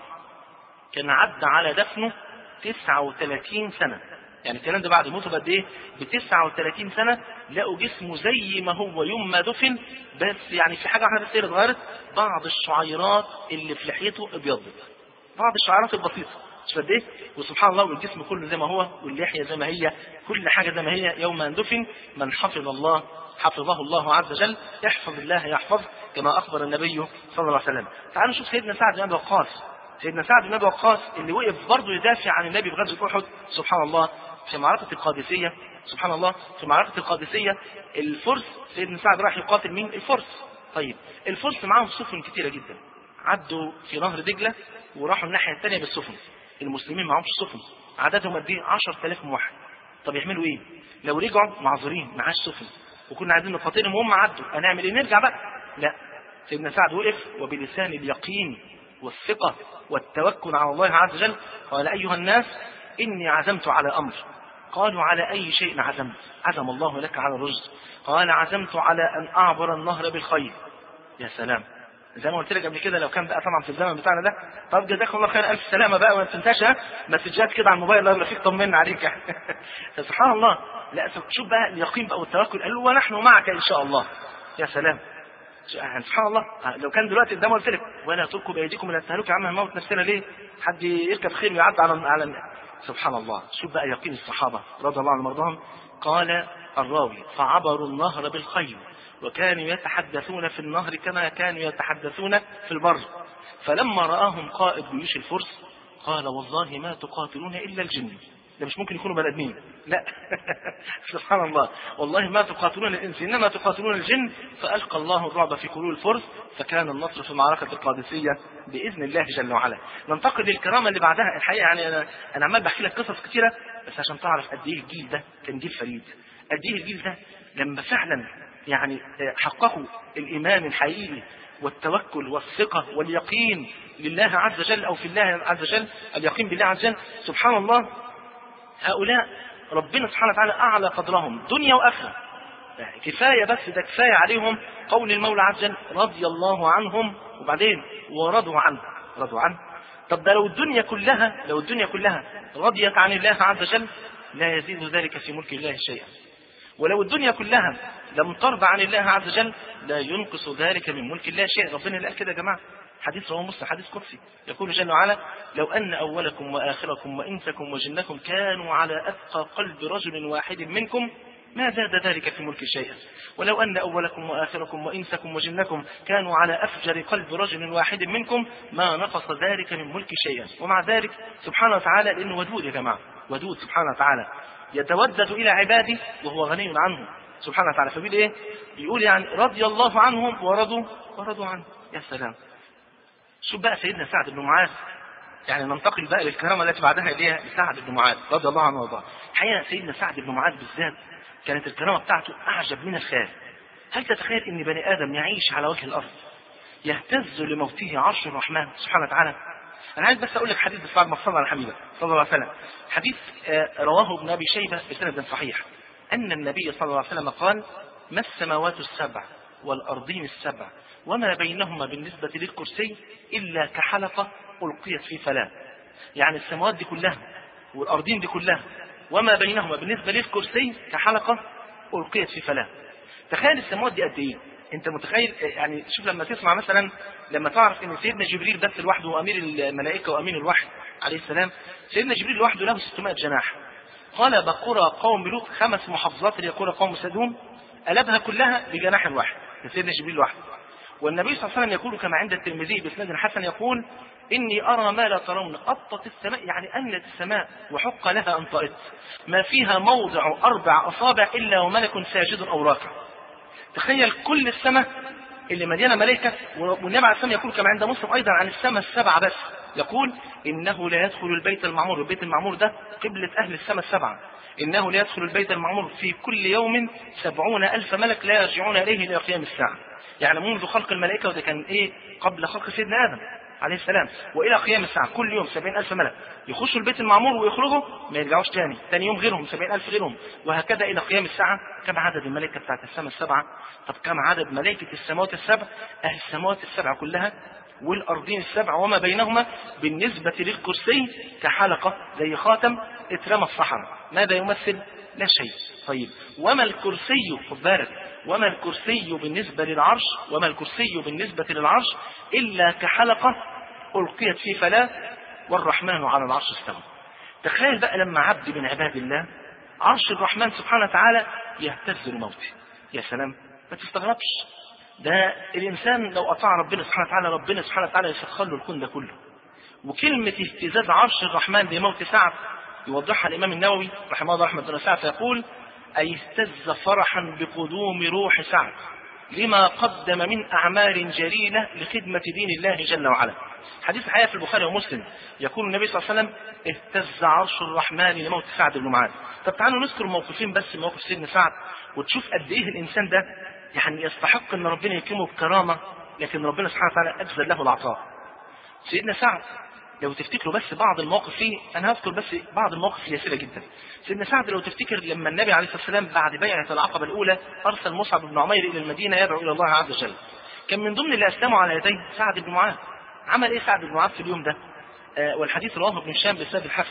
كان عدى على دفنه تسعة وثلاثين سنة، يعني الكلام ده بعد موته بقد ايه؟ ب تسعة وثلاثين سنة. لقوا جسمه زي ما هو يوم ما دفن، بس يعني في حاجة واحدة بس هي اللي اتغيرت، بعض الشعيرات اللي في لحيته ابيضت، بعض الشعيرات البسيطة مش قد ايه، وسبحان الله والجسم كله زي ما هو واللحية زي ما هي، كل حاجة زي ما هي يوم ان دفن. من حفظ الله حفظه الله عز وجل، يحفظ الله يحفظ كما أخبر النبي صلى الله عليه وسلم. تعالوا نشوف سيدنا سعد بن أبي وقاص. سيدنا سعد بن أبي وقاص اللي وقف برضه يدافع عن النبي في غزوة أحد، سبحان الله في معركة القادسية، سبحان الله في معركة القادسية الفرس سيدنا سعد راح يقاتل مين؟ الفرس. طيب الفرس معاهم سفن كتيرة جدا، عدوا في نهر دجلة وراحوا الناحية الثانية بالسفن. المسلمين معهمش سفن، عددهم قد ايه؟ عشرة آلاف موحد. طب يعملوا ايه؟ لو رجعوا معذورين معاش سفن وكنا عايزين نقاتلهم وهم عدوا، هنعمل ايه؟ نرجع بقى؟ لا، سيدنا سعد وقف وبلسان اليقين والثقة والتوكل على الله عز وجل. قال أيها الناس إني عزمت على أمر. قالوا على أي شيء عزمت؟ عزم الله لك على الرشد. قال عزمت على أن أعبر النهر بالخيل. يا سلام، زي ما قلت لك قبل كده، لو كان بقى طبعا في الزمن بتاعنا ده، طب جزاك الله خير ألف سلامة بقى، وما تنساش مسجات كده على الموبايل الله يبارك فيك طمنا عليك. سبحان الله. لا شوف بقى اليقين بقى والتوكل، قال له ونحن معك إن شاء الله. يا سلام، سبحان الله. لو كان دلوقتي قدام قلت لك ولا تلقوا بأيديكم إلى التهلكة، يا عم هنموت نفسنا ليه؟ حد يركب خيل ويعدي على على سبحان الله. شوف بقى يقين الصحابة رضي الله عنهم وارضاهم. قال الراوي فعبروا النهر بالخيل وكانوا يتحدثون في النهر كما كانوا يتحدثون في البر. فلما رآهم قائد جيوش الفرس قال والله ما تقاتلون إلا الجن. ده مش ممكن يكونوا بني آدمين، لا. سبحان الله. والله ما تقاتلون الإنس إنما تقاتلون الجن. فألقى الله الرعب في قلوب الفرس فكان النصر في معركة القادسية بإذن الله جل وعلا. ننتقل للكرامة اللي بعدها. الحقيقة يعني أنا أنا عمال بحكي لك قصص كثيرة بس عشان تعرف قد إيه الجيل ده كان جيل فريد، قد إيه الجيل ده لما فعلا يعني حققوا الإيمان الحقيقي والتوكل والثقة واليقين لله عز وجل أو في الله عز وجل، اليقين بالله عز وجل. سبحان الله. هؤلاء ربنا سبحانه وتعالى أعلى قدرهم دنيا وآخرة. يعني كفاية بس ده كفاية عليهم قول المولى عز وجل رضي الله عنهم وبعدين ورضوا عنه. رضوا عنه. طب ده لو الدنيا كلها لو الدنيا كلها رضيت عن الله عز وجل لا يزيد ذلك في ملك الله شيئا. ولو الدنيا كلها لم ترضى عن الله عز وجل لا ينقص ذلك من ملك الله شيء. ربنا اللي قال كده يا جماعه، حديث رواه مسلم، حديث قدسي، يقول جل وعلا لو أن أولكم وآخركم وإنسكم وجنكم كانوا على أتقى قلب رجل واحد منكم ما زاد ذلك في ملك شيئا. ولو أن أولكم وآخركم وإنسكم وجنكم كانوا على أفجر قلب رجل واحد منكم ما نقص ذلك من ملك شيئا. ومع ذلك سبحانه وتعالى لأنه ودود يا جماعة، ودود سبحانه وتعالى يتودد إلى عباده وهو غني عنه سبحانه وتعالى. فبيقول إيه؟ بيقول يعني رضي الله عنهم ورضوا ورضوا عنه. يا سلام. شوف بقى سيدنا سعد بن معاذ. يعني ننتقل بقى للكرامة التي بعدها اللي هي سعد بن معاذ رضي الله عنه وارضاه. الحقيقة سيدنا سعد بن معاذ بالذات كانت الكرامة بتاعته أعجب من الخيال. هل تتخيل إن بني آدم يعيش على وجه الأرض يهتز لموته عرش الرحمن سبحانه وتعالى؟ أنا عايز بس أقول لك حديث بس بعد ما صلى على حبيبه صلى الله عليه وسلم. حديث رواه ابن أبي شيبة بسند صحيح أن النبي صلى الله عليه وسلم قال ما السماوات السبع والأرضين السبع وما بينهما بالنسبة للكرسي إلا كحلقة ألقيت في فلاة. يعني السماوات دي كلها والأرضين دي كلها وما بينهما بالنسبة للكرسي كحلقة ألقيت في فلاة. تخيل السماوات دي قد إيه؟ أنت متخيل؟ يعني شوف لما تسمع مثلا لما تعرف إن سيدنا جبريل بس لوحده وأمير الملائكة وأمين الوحي عليه السلام، سيدنا جبريل لوحده له ستمائة جناح. قال بقرى قوم لوط خمس محافظات اللي قرى قوم سدوم قلبها كلها بجناح واحد سيدنا جبريل لوحده. والنبي صلى الله عليه وسلم يقول كما عند الترمذي بإسناد حسن يقول إني أرى ما لا ترون أطت السماء، يعني أنت السماء وحق لها أن طئت ما فيها موضع أربع أصابع إلا وملك ساجد أو راكع. تخيل كل السماء اللي مليانة ملائكة. والنبي عليه السلام يقول كما عند مسلم أيضا عن السماء السبعة بس يقول إنه لا يدخل البيت المعمور. البيت المعمور ده قبلة أهل السماء السبعة. إنه لا يدخل البيت المعمور في كل يوم سبعون ألف ملك لا يرجعون إليه إلى قيام الساعة. يعني منذ خلق الملائكة وده كان إيه قبل خلق سيدنا آدم عليه السلام وإلى قيام الساعة كل يوم سبعين ألف ملك يخشوا البيت المعمور ويخرجوا ما يرجعوش تاني، تاني يوم غيرهم سبعين ألف غيرهم وهكذا إلى قيام الساعة. كم عدد الملائكة بتاعت السماء السبعة؟ طب كم عدد ملائكة السماوات السبع؟ أهل السماوات السبع كلها والأرضين السبع وما بينهما بالنسبة للكرسي كحلقة زي خاتم اترمى الصحراء. ماذا يمثل؟ لا شيء. طيب وما الكرسي؟ خد بالك، وما الكرسي بالنسبة للعرش وما الكرسي بالنسبة للعرش إلا كحلقة ألقيت في فلاة والرحمن على العرش استوى. تخيل بقى لما عبد من عباد الله عرش الرحمن سبحانه وتعالى يهتز لموته. يا سلام، ما تستغربش. ده الإنسان لو أطاع ربنا سبحانه وتعالى ربنا سبحانه وتعالى يسخر له الكون ده كله. وكلمة اهتزاز عرش الرحمن لموت سعد يوضحها الإمام النووي رحمه الله رحمة الله سعد فيقول أي اهتز فرحا بقدوم روح سعد لما قدم من أعمال جليلة لخدمة دين الله جل وعلا. حديث الحقيقة في البخاري ومسلم يقول النبي صلى الله عليه وسلم اهتز عرش الرحمن لموت سعد بن معاذ. طب تعالوا نذكر موقفين بس من موقف سيدنا سعد وتشوف قد ايه الإنسان ده يعني يستحق ان ربنا يكرمه بكرامة لكن ربنا سبحانه وتعالى أجزل له العطاء. سيدنا سعد لو تفتكروا بس بعض المواقف فيه، أنا هذكر بس بعض المواقف يسيرة جدا. سيدنا سعد لو تفتكر لما النبي عليه الصلاة والسلام بعد بيعة العقبة الأولى أرسل مصعب بن عمير إلى المدينة يدعو إلى الله عز وجل، كان من ضمن اللي أسلموا على يديه سعد بن معاذ. عمل إيه سعد بن معاذ في اليوم ده؟ آه والحديث رواه ابن هشام بسند الحسن.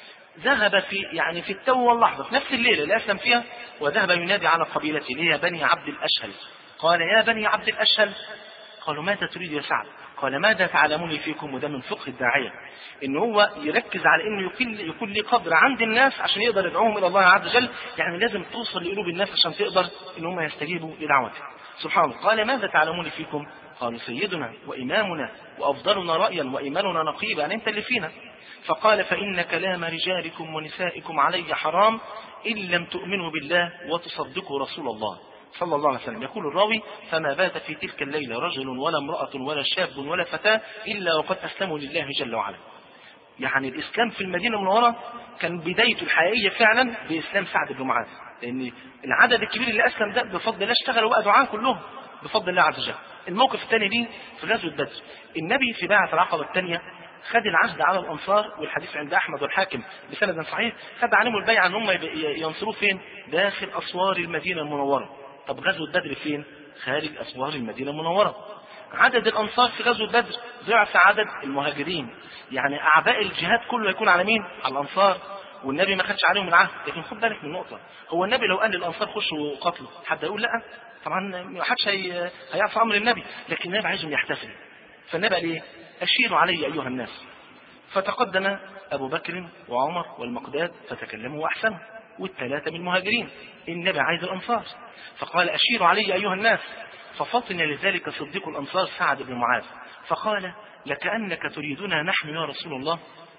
ذهب في يعني في التو واللحظة في نفس الليلة اللي أسلم فيها، وذهب ينادي على قبيلته اللي هي بني عبد الأشهل. قال يا بني عبد الأشهل. قالوا ماذا تريد يا سعد؟ قال ماذا تعلموني فيكم؟ وده من فقه الداعية، إن هو يركز على إنه يكون يكون لي قدر عند الناس عشان يقدر يدعوهم إلى الله عز وجل، يعني لازم توصل لقلوب الناس عشان تقدر إن هم يستجيبوا لدعوته. سبحان الله. قال ماذا تعلموني فيكم؟ قالوا سيدنا وإمامنا وأفضلنا رأيا وإيماننا نقيبا، يعني أنت اللي فينا. فقال فإن كلام رجالكم ونسائكم علي حرام إن لم تؤمنوا بالله وتصدقوا رسول الله صلى الله عليه وسلم. يقول الراوي فما بات في تلك الليلة رجل ولا امرأة ولا شاب ولا فتاة إلا وقد أسلموا لله جل وعلا. يعني الإسلام في المدينة المنورة كان بدايته الحقيقية فعلا بإسلام سعد بن معاذ، لأن العدد الكبير اللي أسلم ده بفضل الله اشتغلوا بقى دعاء كلهم بفضل الله عز وجل. الموقف الثاني دي في غزوة بدر، النبي في بيعة العقبة الثانية خد العهد على الأنصار، والحديث عند أحمد والحاكم بسند صحيح، خد عليهم البيعة أن هم ينصروه فين؟ داخل أسوار المدينة المنورة. طب غزوة بدر فين؟ خارج أسوار المدينة المنورة. عدد الأنصار في غزوة بدر ضعف عدد المهاجرين، يعني أعباء الجهاد كله يكون على مين؟ على الأنصار، والنبي ما خدش عليهم العهد. لكن خد بالك من نقطة، هو النبي لو قال للأنصار خشوا قتلوا حد يقول لا؟ طبعا ما حدش هي... هيعصى أمر النبي، لكن النبي عايزهم يحتفلوا. فالنبي قال ايه؟ أشيروا علي أيها الناس. فتقدم أبو بكر وعمر والمقداد فتكلموا وأحسنوا، والثلاثة من المهاجرين. النبي عايز الأنصار، فقال أشيروا علي أيها الناس. ففطن لذلك صديق الأنصار سعد بن معاذ فقال لكأنك تريدنا نحن يا رسول الله؟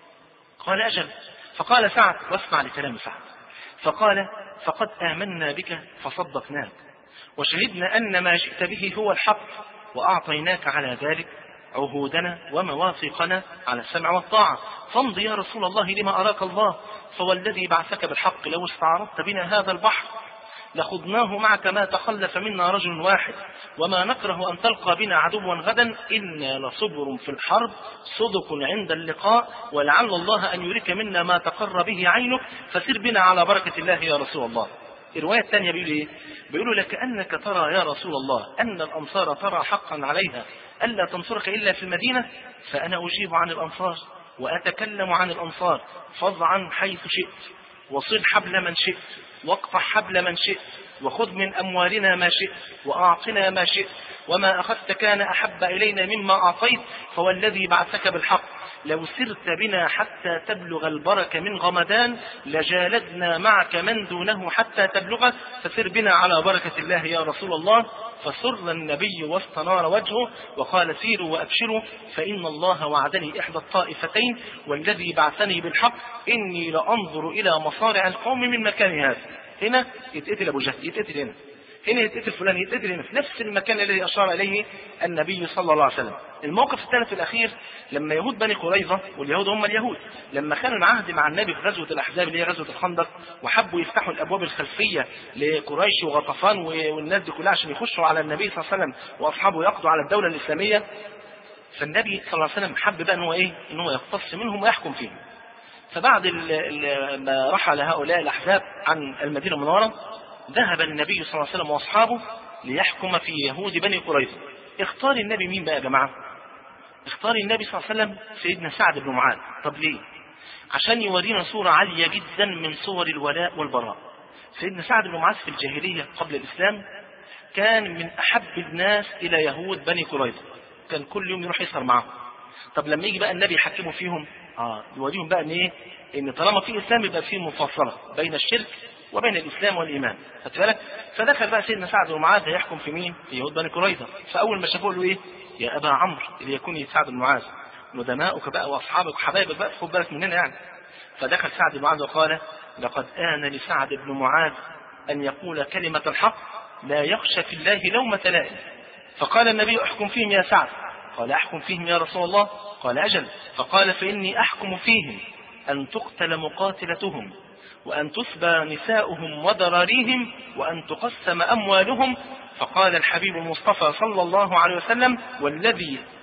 قال أجل. فقال سعد واسمع لكلام سعد، فقال فقد آمنا بك فصدقناك وشهدنا أن ما جئت به هو الحق، وأعطيناك على ذلك عهودنا ومواثيقنا على السمع والطاعة، فامض يا رسول الله لما أراك الله، فوالذي بعثك بالحق لو استعرضت بنا هذا البحر لخضناه معك ما تخلف منا رجل واحد، وما نكره أن تلقى بنا عدوا غدا، إنا لصبر في الحرب صدق عند اللقاء، ولعل الله أن يريك منا ما تقر به عينك، فسر بنا على بركة الله يا رسول الله. الرواية الثانية بيقول ايه؟ بيقولوا لكأنك ترى يا رسول الله أن الأنصار ترى حقا عليها ألا تنصرك إلا في المدينة، فأنا أجيب عن الأنصار وأتكلم عن الأنصار، فض عن حيث شئت، وصل حبل من شئت، واقطع حبل من شئت، وخذ من أموالنا ما شئت، وأعطنا ما شئت، وما أخذت كان أحب إلينا مما أعطيت، فوالذي بعثك بالحق لو سرت بنا حتى تبلغ البرك من غمدان لجالدنا معك من دونه حتى تبلغه، فسر بنا على بركة الله يا رسول الله. فسر النبي واستنار وجهه وقال سيروا وأبشروا فإن الله وعدني إحدى الطائفتين والذي بعثني بالحق إني لأنظر إلى مصارع القوم من مكان هذا. هنا يتقتل أبو جهل، يتقتل هنا، هنا يتقتل فلان، يتقتل هنا، في نفس المكان الذي أشار إليه النبي صلى الله عليه وسلم. الموقف الثالث الأخير لما يهود بني قريظة، واليهود هم اليهود، لما كانوا العهد مع النبي في غزوة الأحزاب اللي هي غزوة الخندق، وحبوا يفتحوا الأبواب الخلفية لقريش وغطفان والناس دي كلها عشان يخشوا على النبي صلى الله عليه وسلم وأصحابه يقضوا على الدولة الإسلامية، فالنبي صلى الله عليه وسلم حب بقى إن هو إيه؟ إن هو يقتص منهم ويحكم فيهم. فبعد ما رحل هؤلاء الأحزاب عن المدينة المنورة ذهب النبي صلى الله عليه وسلم وأصحابه ليحكم في يهود بني قريظة. اختار النبي مين بقى يا جماعة؟ اختار النبي صلى الله عليه وسلم سيدنا سعد بن معاذ. طب ليه؟ عشان يورينا صورة عالية جدا من صور الولاء والبراء. سيدنا سعد بن معاذ في الجاهلية قبل الإسلام كان من أحب الناس إلى يهود بني قريظة، كان كل يوم يروح يسهر معهم. طب لما يجي بقى النبي يحكموا فيهم اه يوريهم بقى ان ايه؟ ان طالما في اسلام يبقى في مفاصله بين الشرك وبين الاسلام والايمان، خدت بالك؟ فدخل بقى سيدنا سعد بن معاذ هيحكم في مين؟ في يهود بني قريظة. فاول ما شافوه له ايه؟ يا ابا عمرو اللي يكون سعد بن معاذ، ندماؤك بقى واصحابك وحبايبك بقى خد بالك مننا يعني. فدخل سعد بن معاذ وقال لقد آن لسعد بن معاذ ان يقول كلمة الحق لا يخشى في الله لومة لائم. فقال النبي احكم فيهم يا سعد. قال احكم فيهم يا رسول الله. قال أجل. فقال فإني أحكم فيهم أن تقتل مقاتلتهم وأن تسبى نساؤهم وذراريهم وأن تقسم أموالهم. فقال الحبيب المصطفى صلى الله عليه وسلم والذي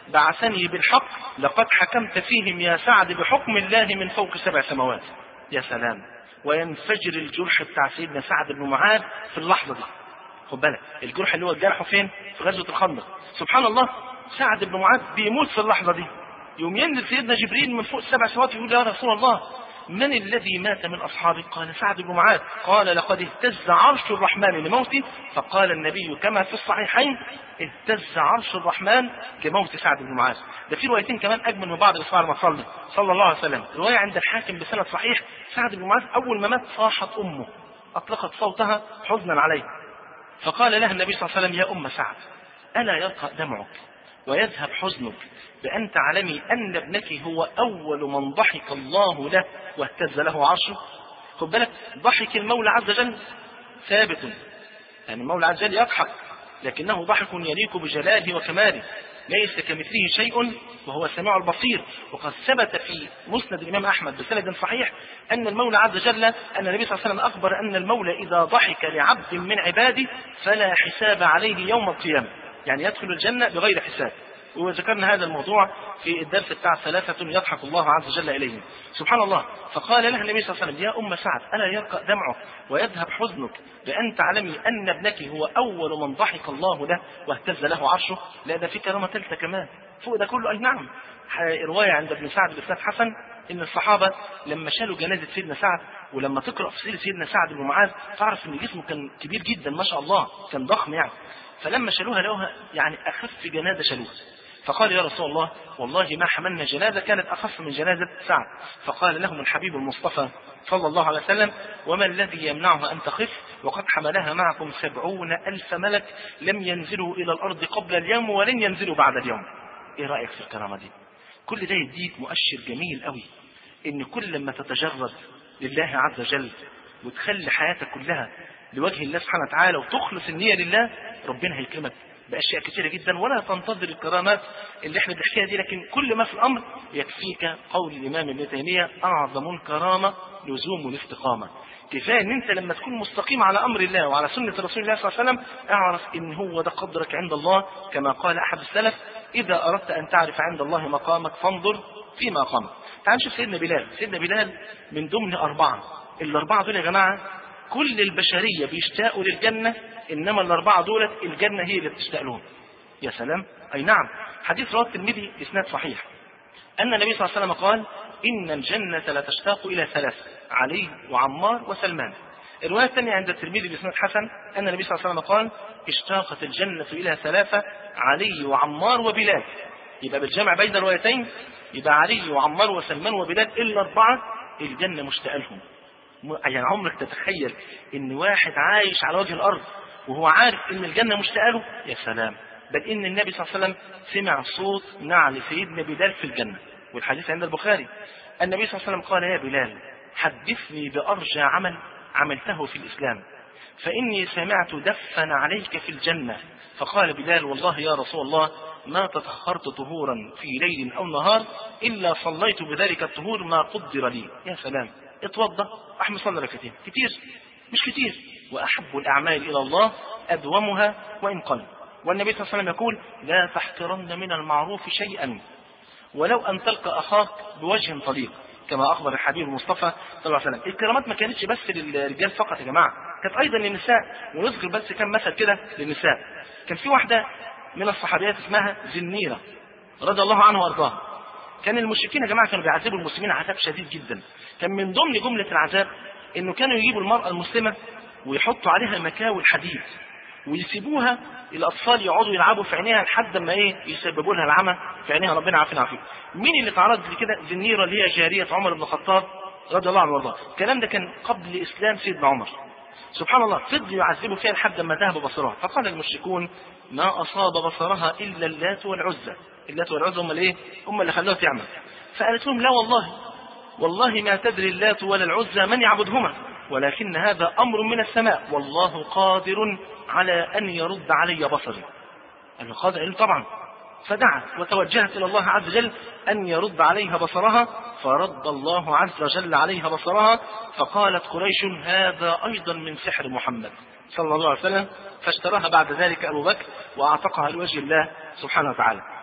بعثني بالحق لقد حكمت فيهم يا سعد بحكم الله من فوق سبع سماوات. يا سلام. وينفجر الجرح بتاع سيدنا سعد بن معاذ في اللحظة دي. خد بالك الجرح اللي هو جرحه فين؟ في غزوة الخندق. سبحان الله، سعد بن معاذ بيموت في اللحظة دي. يوم ينزل سيدنا جبريل من فوق السبع سماوات يقول يا رسول الله من الذي مات من أصحابك؟ قال سعد بن معاذ. قال لقد اهتز عرش الرحمن لموتي. فقال النبي كما في الصحيحين اهتز عرش الرحمن كموت سعد بن معاذ. ده في روايتين كمان أجمل من بعض الإصحاب المصلي صلى الله عليه وسلم. رواية عند الحاكم بسند صحيح، سعد بن معاذ أول ما مات صاحت أمه أطلقت صوتها حزنا عليه، فقال لها النبي صلى الله عليه وسلم يا أم سعد ألا يرقى دمعك ويذهب حزنك بأن تعلمي أن ابنك هو أول من ضحك الله له واهتز له عرشه. خد بالك ضحك المولى عز وجل ثابت، يعني المولى عز وجل يضحك لكنه ضحك يليق بجلاله وكماله، ليس كمثله شيء وهو السميع البصير. وقد ثبت في مسند الإمام أحمد بسند صحيح أن المولى عز وجل أن النبي صلى الله عليه وسلم أخبر أن المولى إذا ضحك لعبد من عباده فلا حساب عليه يوم القيامة، يعني يدخل الجنة بغير حساب. وذكرنا هذا الموضوع في الدرس بتاع ثلاثة يضحك الله عز وجل إليهم. سبحان الله. فقال لها النبي صلى الله عليه وسلم يا أم سعد ألا يرقى دمعك ويذهب حزنك بأن تعلمي أن ابنك هو أول من ضحك الله له واهتز له عرشه. لا ده في كرامة ثالثة كمان فوق ده كله. أي نعم، رواية عند ابن سعد بإسناد حسن إن الصحابة لما شالوا جنازة سيدنا سعد، ولما تقرأ في سيرة سيدنا سعد بن معاذ تعرف إن جسمه كان كبير جدا ما شاء الله، كان ضخم يعني. فلما شالوها لقوها يعني أخف جنازة شالوها، فقال يا رسول الله والله ما حملنا جنازة كانت أخف من جنازة سعد. فقال لهم الحبيب المصطفى صلى الله عليه وسلم وما الذي يمنعها أن تخف وقد حملها معكم سبعون ألف ملك لم ينزلوا إلى الأرض قبل اليوم ولن ينزلوا بعد اليوم. إيه رأيك في الكرامة دي؟ كل ده يديك مؤشر جميل قوي إن كل لما تتجرد لله عز وجل وتخلي حياتك كلها لوجه الله سبحانه وتعالى وتخلص النية لله ربنا هيكرمك بأشياء كثيرة جدا. ولا تنتظر الكرامات اللي احنا بنحكيها دي، لكن كل ما في الأمر يكفيك قول الإمام ابن تيمية أعظم الكرامة لزوم الاستقامة. كفاية ان انت لما تكون مستقيم على امر الله وعلى سنة رسول الله صلى الله عليه وسلم اعرف ان هو ده قدرك عند الله، كما قال احد السلف اذا اردت ان تعرف عند الله مقامك فانظر في مقامك. تعال نشوف سيدنا بلال. سيدنا بلال من ضمن اربعة، الاربعة دول يا جماعة كل البشرية بيشتاقوا للجنة، انما الاربعة دول الجنة هي اللي بتشتاق لهم. يا سلام. اي نعم. حديث رواه الترمذي اسناد صحيح ان النبي صلى الله عليه وسلم قال إن الجنة لا تشتاق إلى ثلاث، علي وعمار وسلمان. الرواية الثانية عند الترمذي بإسناد حسن أن النبي صلى الله عليه وسلم قال اشتاقت الجنة إلى ثلاثة، علي وعمار وبلال. يبقى بالجمع بين الروايتين يبقى علي وعمار وسلمان وبلال إلا أربعة الجنة مشتاق لهم. يعني عمرك تتخيل إن واحد عايش على وجه الأرض وهو عارف إن الجنة مشتاق له؟ يا سلام. بل إن النبي صلى الله عليه وسلم سمع صوت نعل سيدنا بلال في الجنة، والحديث عند البخاري. النبي صلى الله عليه وسلم قال يا بلال حدثني بأرجى عمل عملته في الإسلام فإني سمعت دفن عليك في الجنة. فقال بلال والله يا رسول الله ما تطهرت طهورا في ليل أو نهار إلا صليت بذلك الطهور ما قدر لي. يا سلام. اتوضى أحمد صلى ركعتين كتير مش كتير. وأحب الأعمال إلى الله أدومها وإن قل. والنبي صلى الله عليه وسلم يقول لا تحقرن من المعروف شيئا ولو أن تلقى أخاك بوجه طليق، كما أخبر الحبيب المصطفى صلى الله عليه وسلم. الكرامات ما كانتش بس للرجال فقط يا جماعة، كانت أيضا للنساء. ونذكر بس كم مثل كده للنساء. كان في واحدة من الصحابيات اسمها زنيرة رضي الله عنها وارضاها. كان المشركين يا جماعة كانوا بيعذبوا المسلمين عذاب شديد جدا. كان من ضمن جملة العذاب إنه كانوا يجيبوا المرأة المسلمة ويحطوا عليها مكاوي الحديد ويسيبوها الأطفال يقعدوا يلعبوا في عينيها لحد ما إيه يسببوا لها العمى في عينيها. ربنا عافينا عافية. مين اللي تعرض لكده؟ زنيرة اللي هي جارية عمر بن الخطاب رضي الله عنه وارضاه. الكلام ده كان قبل إسلام سيدنا عمر. سبحان الله. فضلوا يعذبوا فيها لحد ما ذهب بصرها. فقال المشركون ما أصاب بصرها إلا اللات والعزى. اللات والعزى هم اللي إيه؟ هم اللي خلوها تعمل. فقالت لهم لا والله والله ما تدري اللات ولا العزى من يعبدهما ولكن هذا أمر من السماء والله قادر على أن يرد علي بصري. أنا قادر طبعا. فدعت وتوجهت إلى الله عز وجل أن يرد عليها بصرها فرد الله عز وجل عليها بصرها. فقالت قريش هذا أيضا من سحر محمد صلى الله عليه وسلم. فاشتراها بعد ذلك أبو بكر وأعتقها لوجه الله سبحانه وتعالى.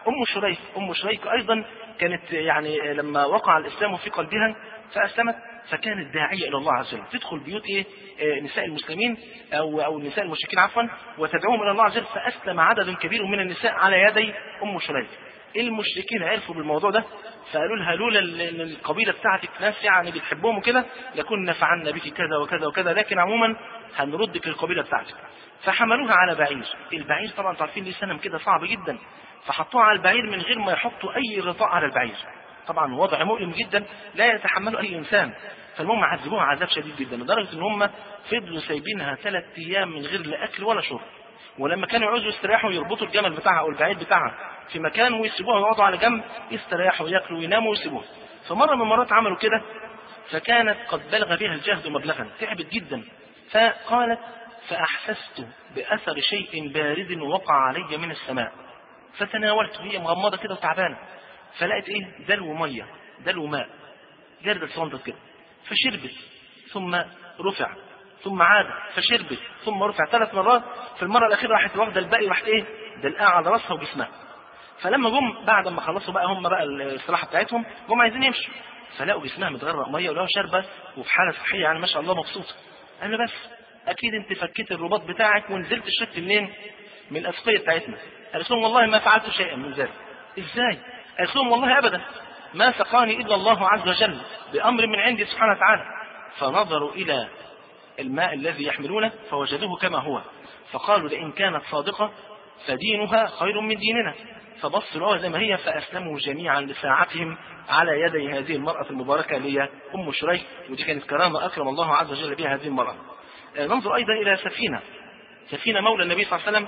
أم شريك أم شريك أيضا كانت يعني لما وقع الإسلام في قلبها فأسلمت، فكانت داعية إلى الله عز وجل، تدخل بيوت إيه نساء المسلمين أو أو نساء المشركين عفوا وتدعوهم إلى الله عز وجل، فأسلم عدد كبير من النساء على يدي أم شريك. المشركين عرفوا بالموضوع ده فقالوا لها لولا القبيلة بتاعتك ناس يعني بتحبهم وكده لكنا فعلنا بك كذا وكذا وكذا، لكن عموما هنردك للقبيلة بتاعتك. فحملوها على بعير، البعير طبعا تعرفين ليه سنم كده صعب جدا، فحطوها على البعير من غير ما يحطوا أي غطاء على البعير، طبعا وضع مؤلم جدا لا يتحمله أي إنسان. فالمهم عذبوها عذاب شديد جدا لدرجة ان هم فضلوا سايبينها ثلاث ايام من غير لا اكل ولا شرب، ولما كانوا يعوزوا يستريحوا يربطوا الجمل بتاعها او البعير بتاعها في مكان ويسيبوها ويقعدوا على جنب يستريحوا وياكلوا ويناموا ويسيبوها. فمره من المرات عملوا كده فكانت قد بلغ بها الجهد مبلغا، تعبت جدا، فقالت فاحسست باثر شيء بارد وقع علي من السماء، فتناولت هي مغمضه كده وتعبانه، فلقيت ايه دلو ميه دلو ماء جرد صندت كده، فشربت ثم رفع ثم عاد فشربت ثم رفع ثلاث مرات. في المرة الأخيرة راحت واخدة الباقي راحت إيه دلقاها على راسها وجسمها. فلما جم بعد ما خلصوا بقى هم بقى الصلاحة بتاعتهم جم عايزين يمشوا، فلاقوا جسمها متغرق مية ولقوا شاربة وفي حالة صحية يعني ما شاء الله مبسوطة. قال بس أكيد أنت فكيت الرباط بتاعك ونزلت الشك منين؟ من الأسقية بتاعتنا. قالت لهم والله ما فعلت شيئا من ذلك. إزاي؟ قالت لهم والله أبدا ما سقاني إلا الله عز وجل بأمر من عندي سبحانه وتعالى. فنظروا إلى الماء الذي يحملونه فوجدوه كما هو، فقالوا لئن كانت صادقة فدينها خير من ديننا، فبصوا لها زي ما هي فأسلموا جميعا لساعتهم على يدي هذه المرأة المباركة اللي هي أم شريك، ودي كانت كرامة أكرم الله عز وجل بها هذه المرأة. ننظر أيضا إلى سفينة سفينة مولى النبي صلى الله عليه وسلم،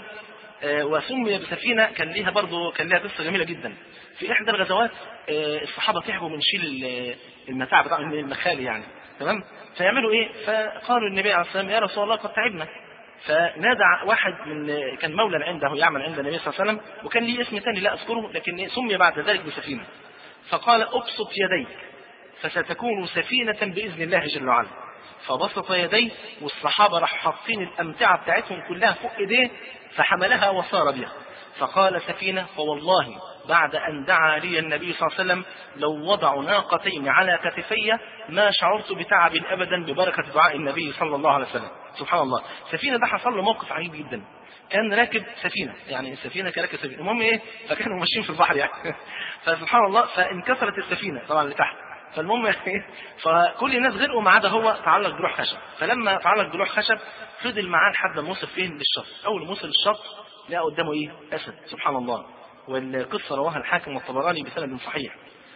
وسمي بسفينة كان ليها برضو كان لها قصة جميلة جدا. في إحدى الغزوات الصحابة تعبوا من شيل المتاع بتاع المخالي يعني تمام، فيعملوا إيه؟ فقالوا النبي عليه الصلاة والسلام يا رسول الله قد تعبنا. فنادى واحد من كان مولى عنده يعمل عند النبي صلى الله عليه وسلم وكان ليه اسم ثاني لا أذكره لكن سمي بعد ذلك بسفينة، فقال أبسط يديك فستكون سفينة بإذن الله جل وعلا. فبسط يديه والصحابة راح حاطين الأمتعة بتاعتهم كلها فوق إيديه فحملها وصار بها. فقال سفينة فوالله بعد أن دعا لي النبي صلى الله عليه وسلم لو وضعوا ناقتين على كتفي ما شعرت بتعب أبدا ببركة دعاء النبي صلى الله عليه وسلم. سبحان الله. سفينة ده حصل له موقف عجيب جدا، كان راكب سفينة يعني السفينة كراكب سفينة، المهم إيه فكانوا ماشيين في البحر يعني فسبحان الله فانكسرت السفينة طبعا لتحت، فالمهم يعني فكل الناس غرقوا ما عدا هو تعلق بلوح خشب. فلما تعلق بلوح خشب فضل معاه لحد ما وصل فين للشط. أول ما وصل للشط لقى قدامه إيه أسد سبحان الله، والقصة رواها الحاكم والطبراني بسند صحيح.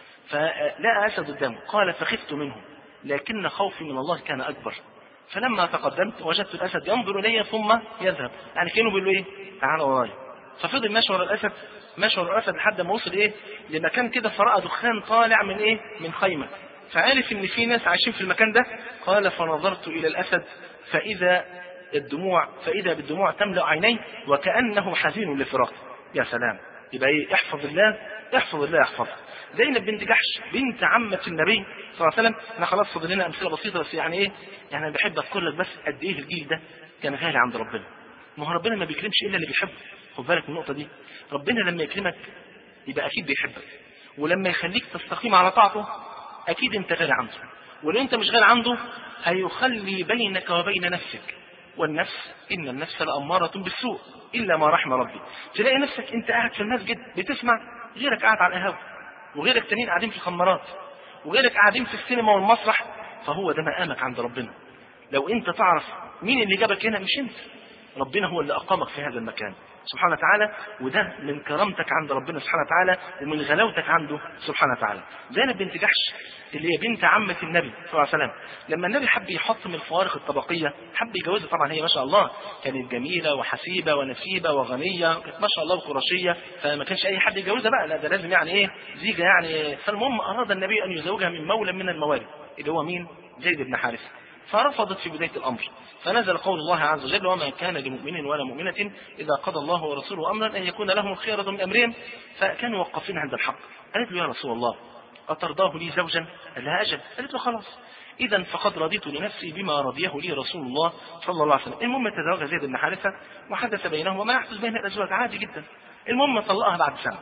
فلقى أسد قدامه قال فخفت منه لكن خوفي من الله كان أكبر. فلما تقدمت وجدت الأسد ينظر إلي ثم يذهب يعني كانوا بيقولوا إيه تعال ورايا. ففضل ماشي ورا الأسد ماشي ورا الأسد لحد ما وصل إيه لمكان كده فرأى دخان طالع من إيه من خيمة، فعرف إن في ناس عايشين في المكان ده. قال فنظرت إلى الأسد فإذا الدموع فإذا بالدموع تملأ عينيه وكأنه حزين لفراقه. يا سلام. يبقى إيه احفظ الله احفظ الله يحفظك. زينب بنت جحش بنت عمة النبي صلى الله عليه وسلم. احنا خلاص فاضل لنا امثله بسيطه بس يعني ايه يعني انا بحب اذكر لك بس قد ايه الجيل ده كان غالي عند ربنا. ما هو ربنا ما بيكرمش الا اللي بيحبه، خد بالك من النقطه دي. ربنا لما يكرمك يبقى اكيد بيحبك، ولما يخليك تستقيم على طاعته اكيد انت غالي عنده، ولو انت مش غالي عنده هيخلي بينك وبين نفسك، والنفس ان النفس لاماره بالسوء الا ما رحم ربي. تلاقي نفسك انت قاعد في المسجد بتسمع غيرك قاعد على القهوه، وغيرك تانيين قاعدين في الخمارات، وغيرك قاعدين في السينما والمسرح. فهو ده مقامك عند ربنا. لو انت تعرف مين اللي جابك هنا مش انت، ربنا هو اللي اقامك في هذا المكان سبحانه وتعالى، وده من كرامتك عند ربنا سبحانه وتعالى ومن غلاوتك عنده سبحانه وتعالى. زينب بنت جحش اللي هي بنت عمة النبي صلى الله عليه وسلم، لما النبي حب يحط من الفوارق الطبقية حب يجوزها، طبعا هي ما شاء الله كانت جميلة وحسيبة ونسيبة وغنية كانت ما شاء الله وقرشية، فما كانش أي حد يجوزها بقى، لا ده لازم يعني إيه زيجة يعني. فالمهم أراد النبي أن يزوجها من مولى من الموالي اللي هو مين؟ زيد بن حارثة. فرفضت في بداية الأمر، فنزل قول الله عز وجل وما كان لمؤمن ولا مؤمنة إذا قضى الله ورسوله أمرا أن يكون لهم الخيرة من أمرهم. فكانوا وقفين عند الحق. قالت له يا رسول الله أترضاه لي زوجا؟ قال لها أجل. قالت له خلاص إذا فقد رضيت لنفسي بما رضيه لي رسول الله صلى الله عليه وسلم. المهم تزوج زيد بن حارثة وحدث بينهما ما يحدث بين الأزواج عادي جدا. المهم طلقها بعد سنة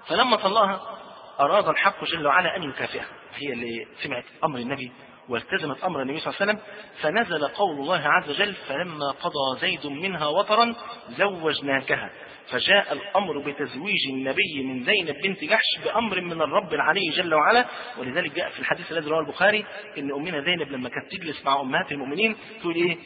فلما طلقها أراد الحق جل وعلا أن يكافئها، هي اللي سمعت أمر النبي والتزمت أمر النبي صلى الله عليه وسلم. فنزل قول الله عز وجل: فلما قضى زيد منها وطرا زوجناكها. فجاء الأمر بتزويج النبي من زينب بنت جحش بأمر من الرب العلي جل وعلا. ولذلك جاء في الحديث الذي رواه البخاري إن أمنا زينب لما كانت تجلس مع أمهات المؤمنين تقول إيه: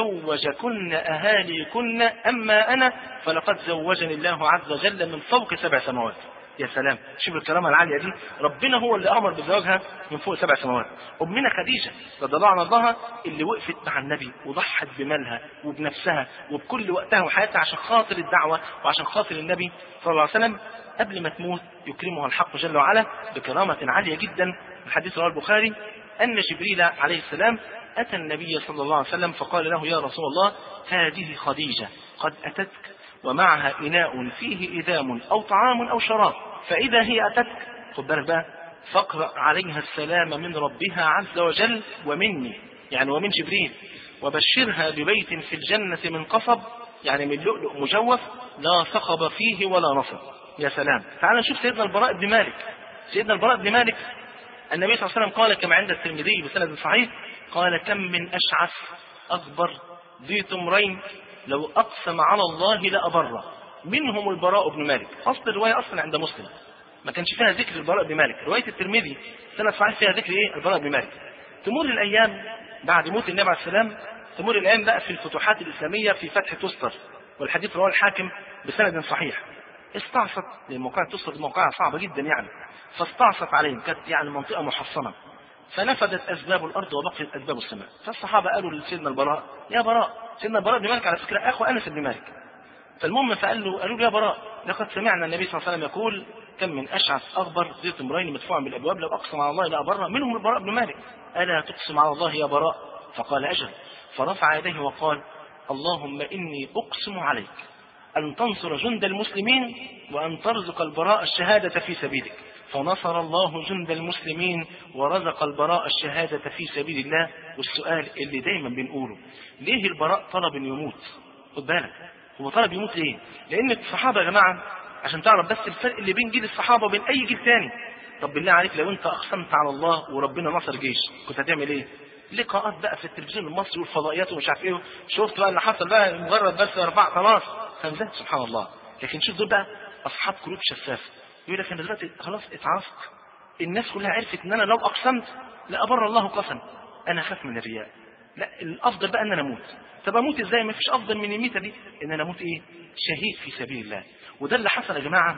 زوجكن أهاليكن أما أنا فلقد زوجني الله عز وجل من فوق سبع سماوات. يا سلام، شوف الكرامة العالية دي، ربنا هو اللي أمر بزواجها من فوق سبع سماوات. أمنا خديجة رضي الله عنها اللي وقفت مع النبي وضحت بمالها وبنفسها وبكل وقتها وحياتها عشان خاطر الدعوة وعشان خاطر النبي صلى الله عليه وسلم، قبل ما تموت يكرمها الحق جل وعلا بكرامة عالية جدا. الحديث رواه البخاري أن جبريل عليه السلام أتى النبي صلى الله عليه وسلم فقال له: يا رسول الله، هذه خديجة قد أتتك ومعها إناء فيه إدام أو طعام أو شراب، فإذا هي أتتك خد بالك بقى فاقرأ عليها السلام من ربها عز وجل ومني، يعني ومن جبريل، وبشرها ببيت في الجنة من قصب، يعني من لؤلؤ مجوف لا صخب فيه ولا نصب. يا سلام. تعال نشوف سيدنا البراء بن مالك. سيدنا البراء بن مالك النبي صلى الله عليه وسلم قال كما عند الترمذي بسند صحيح: قال: كم من أشعث أكبر ذي تمرين لو أقسم على الله لأبره، منهم البراء بن مالك. أصل الرواية أصلا عند مسلم ما كانش فيها ذكر البراء بن مالك، رواية الترمذي سنة صحيح فيها ذكر إيه؟ البراء بن مالك. تمر الأيام بعد موت النبي عليه السلام، تمر الأيام بقى في الفتوحات الإسلامية في فتح تستر، والحديث رواه الحاكم بسند صحيح. استعصت لموقع تستر، موقعها صعبة جدا يعني، فاستعصت عليهم، كانت يعني منطقة محصنة، فنفدت أسباب الأرض وبقيت أسباب السماء. فالصحابة قالوا لسيدنا البراء: يا براء، سيدنا البراء بن مالك على فكرة أخو أنس بن مالك. فالمهم فقال له قالوا له: يا براء، لقد سمعنا النبي صلى الله عليه وسلم يقول: كم من أشعث أغبر ذي تمرين مدفوعا بالأبواب لو أقسم على الله لأبره، منهم البراء بن مالك. ألا تقسم على الله يا براء؟ فقال: أجل. فرفع يديه وقال: اللهم إني أقسم عليك أن تنصر جند المسلمين وأن ترزق البراء الشهادة في سبيلك. فنصر الله جند المسلمين ورزق البراء الشهادة في سبيل الله. والسؤال اللي دايما بنقوله: ليه البراء طلب أن يموت؟ خد بالك، هو طلب يموت ليه؟ لأن الصحابة يا جماعة، عشان تعرف بس الفرق اللي بين جيل الصحابة وبين أي جيل تاني. طب بالله عليك لو أنت أقسمت على الله وربنا نصر جيش كنت هتعمل إيه؟ لقاءات بقى في التلفزيون المصري والفضائيات ومش عارف إيه، شفت بقى اللي حصل بقى مجرد بس أربع خلاص خمسة، سبحان الله. لكن شوف دول بقى أصحاب قلوب شفافة، يقول لك أنا دلوقتي خلاص اتعرفت، الناس كلها عرفت إن أنا لو أقسمت لأبر الله قسم، أنا أخاف من الرياء، لا الأفضل بقى أن أنا أموت. طب أموت إزاي؟ ما فيش أفضل من الميتة دي، إن أنا أموت إيه؟ شهيد في سبيل الله. وده اللي حصل يا جماعة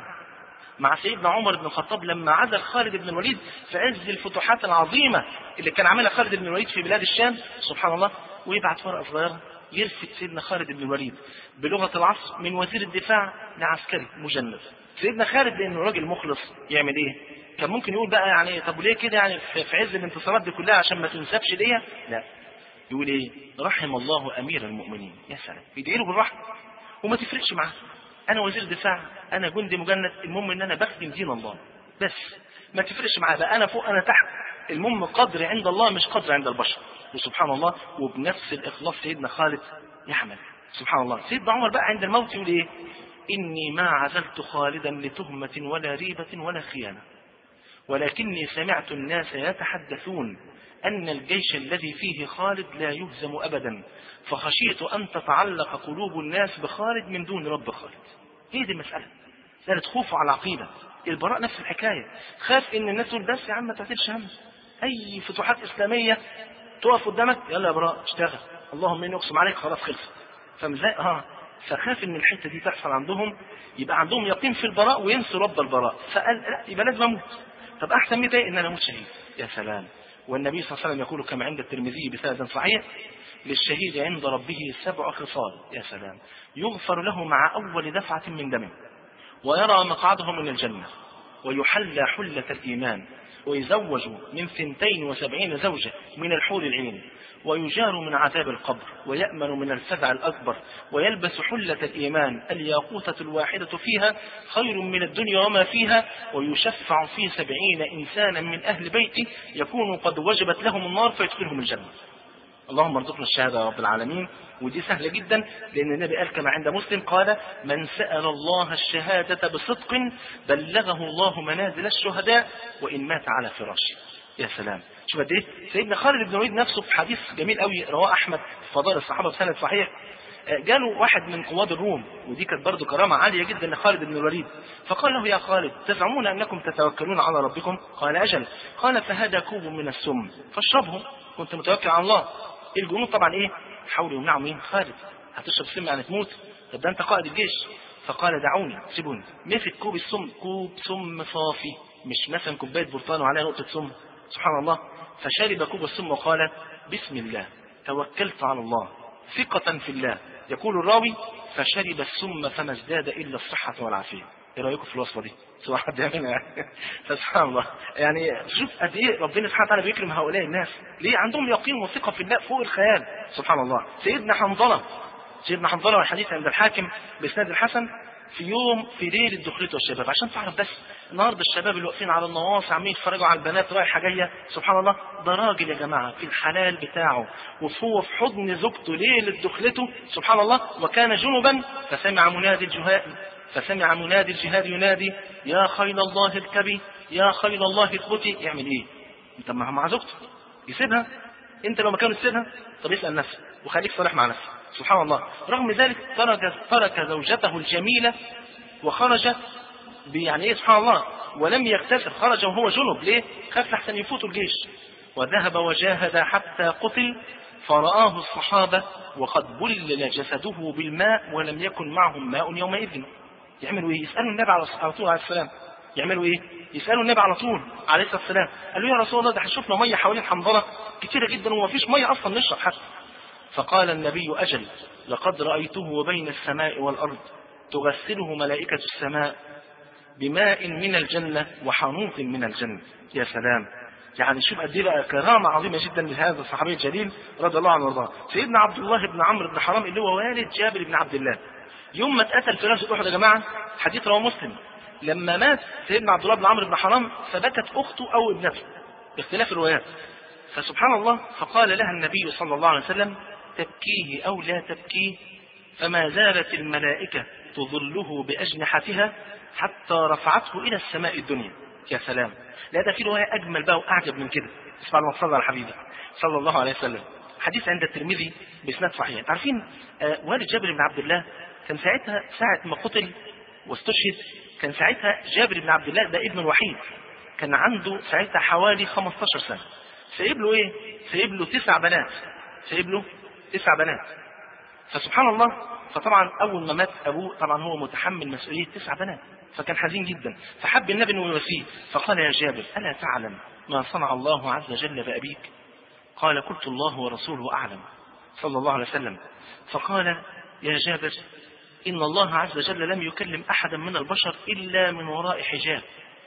مع سيدنا عمر بن الخطاب لما عزل خالد بن الوليد في عز الفتوحات العظيمة اللي كان عاملها خالد بن الوليد في بلاد الشام، سبحان الله، ويبعت ورقة صغيرة يرفد سيدنا خالد بن الوليد بلغة العصر من وزير الدفاع لعسكري مجند. سيدنا خالد لأنه راجل مخلص يعمل إيه؟ كان ممكن يقول بقى يعني طب ليه كده يعني في عز الانتصارات دي كلها عشان ما تنسبش ليا؟ لا، يقول إيه؟ رحم الله أمير المؤمنين. يا سلام، بيدعي له بالرحمة وما تفرقش معاه، أنا وزير دفاع، أنا جندي مجند، المهم إن أنا بخدم دين الله بس، ما تفرقش معاه بقى أنا فوق أنا تحت، المهم قدر عند الله مش قدر عند البشر. وسبحان الله، وبنفس الإخلاص سيدنا خالد يحمل. سبحان الله. سيدنا عمر بقى عند الموت يقول إيه؟ إني ما عزلت خالدا لتهمة ولا ريبة ولا خيانة، ولكني سمعت الناس يتحدثون أن الجيش الذي فيه خالد لا يهزم أبدا، فخشيت أن تتعلق قلوب الناس بخالد من دون رب خالد. هي دي المسألة، لا تخوفوا على العقيدة. البراء نفس الحكاية، خاف إن الناس تقول بس يا عم ما تعتلش هم، أي فتوحات إسلامية تقف قدامك يلا يا براء اشتغل، اللهم إني أقسم عليك، خلاص خلصت. فمزاي اه فخاف إن الحتة دي تحصل عندهم، يبقى عندهم يقين في البراء وينسوا رب البراء، فقال لا يبقى لازم أموت. طب أحسن ميت إيه؟ إن أنا أموت شهيد. يا سلام. والنبي صلى الله عليه وسلم يقول كما عند الترمذي بسند صحيح: للشهيد عند ربه سبع خصال، يا سلام، يغفر له مع أول دفعة من دمه، ويرى مقعده من الجنة، ويحلى حلة الإيمان، ويزوج من ثنتين وسبعين زوجة من الحور العين، ويجار من عذاب القبر، ويأمن من الفزع الأكبر، ويلبس حلة الإيمان الياقوتة الواحدة فيها خير من الدنيا وما فيها، ويشفع في سبعين إنسانا من أهل بيته يكون قد وجبت لهم النار فيدخلهم الجنة. اللهم ارزقنا الشهاده يا رب العالمين. ودي سهله جدا، لان النبي قال كما عند مسلم قال: من سأل الله الشهاده بصدق بلغه الله منازل الشهداء وان مات على فراشه. يا سلام، شوف قد ايه سيدنا خالد بن الوليد نفسه في حديث جميل قوي رواه احمد في فضائل الصحابه بسند صحيح. جاله واحد من قواد الروم، ودي كانت برضه كرامه عاليه جدا لخالد بن الوليد، فقال له: يا خالد، تزعمون انكم تتوكلون على ربكم؟ قال: اجل. قال: فهذا كوب من السم فاشربه، كنت متوكل على الله. الجنود طبعا ايه، حاولوا يمنعوا مين؟ خالد، هتشرب سم يعني تموت، طب ده انت قائد الجيش. فقال: دعوني، سيبوني. مسك كوب السم، كوب سم صافي، مش مثلا كوبايه برتقال وعليها نقطه سم، سبحان الله. فشرب كوب السم وقال: بسم الله، توكلت على الله، ثقة في الله. يقول الراوي: فشرب السم فما ازداد الا الصحة والعافية. ايه رايكم في الوصفة دي؟ سواء حد يعملها فسبحان الله. يعني شوف قد ايه ربنا سبحانه وتعالى بيكرم هؤلاء الناس، ليه؟ عندهم يقين وثقة في الله فوق الخيال، سبحان الله. سيدنا حنظلة، سيدنا حنظلة والحديث عند الحاكم بإسناد الحسن، في يوم في ليلة دخلته الشباب، عشان تعرف بس النهارده الشباب اللي واقفين على النواصي عمالين يتفرجوا على البنات رايحه جايه، سبحان الله، ده راجل يا جماعه في الحلال بتاعه، وهو في حضن زوجته ليلة دخلته، سبحان الله، وكان جنبا. فسمع منادي الجهاد فسمع منادي الجهاد ينادي: يا خيل الله اركبي، يا خيل الله اثبتي. يعمل ايه؟ انت مع زوجته يسيبها؟ انت لو مكانه تسيبها؟ طب اسال نفسك وخليك صالح مع نفسك، سبحان الله. رغم ذلك ترك ترك زوجته الجميله وخرج، يعني ايه سبحان الله، ولم يغتسل، خرج وهو جنب. ليه؟ خاف لحسن يفوت الجيش. وذهب وجاهد حتى قتل، فرآه الصحابة وقد بلل جسده بالماء ولم يكن معهم ماء يومئذ. يعملوا ايه؟ يسألوا النبي على طول عليه السلام. يعملوا ايه؟ يسألوا النبي على طول عليه الصلاة والسلام. قالوا: يا رسول الله، ده هنشوفنا مية حوالين حنظلة كتيرة جدا وما فيش مية اصلا نشرب حتى. فقال النبي: اجل، لقد رأيته بين السماء والارض تغسله ملائكة السماء بماء من الجنة وحنوط من الجنة. يا سلام، يعني شوف قد ايه بقى كرامة عظيمة جدا لهذا الصحابي الجليل رضي الله عنه وارضاه. سيدنا عبد الله بن عمرو بن حرام اللي هو والد جابر بن عبد الله، يوم ما اتقتل في غزوة أحد يا جماعة، حديث رواه مسلم، لما مات سيدنا عبد الله بن عمرو بن حرام فبكت أخته أو ابنته باختلاف الروايات. فسبحان الله، فقال لها النبي صلى الله عليه وسلم: تبكيه أو لا تبكيه؟ فما زالت الملائكة تظله بأجنحتها حتى رفعته إلى السماء الدنيا. يا سلام، لا ده في رواية أجمل بقى وأعجب من كده. اسمع لما تصلى على حبيبك صلى الله عليه وسلم. حديث عند الترمذي بإسناد صحيح. عارفين آه والد جابر بن عبد الله كان ساعتها ساعة ما قتل واستشهد، كان ساعتها جابر بن عبد الله ده ابنه الوحيد، كان عنده ساعتها حوالي خمستاشر سنة. سيب له ايه؟ سيب له تسع بنات، سيب له تسع بنات. فسبحان الله، فطبعا اول ما مات ابوه طبعا هو متحمل مسؤولية تسع بنات، فكان حزين جدا، فحب النبي انه يواسيه، فقال: يا جابر، الا تعلم ما صنع الله عز وجل بابيك؟ قال: قلت: الله ورسوله اعلم، صلى الله عليه وسلم. فقال: يا جابر، ان الله عز وجل لم يكلم احدا من البشر الا من وراء حجاب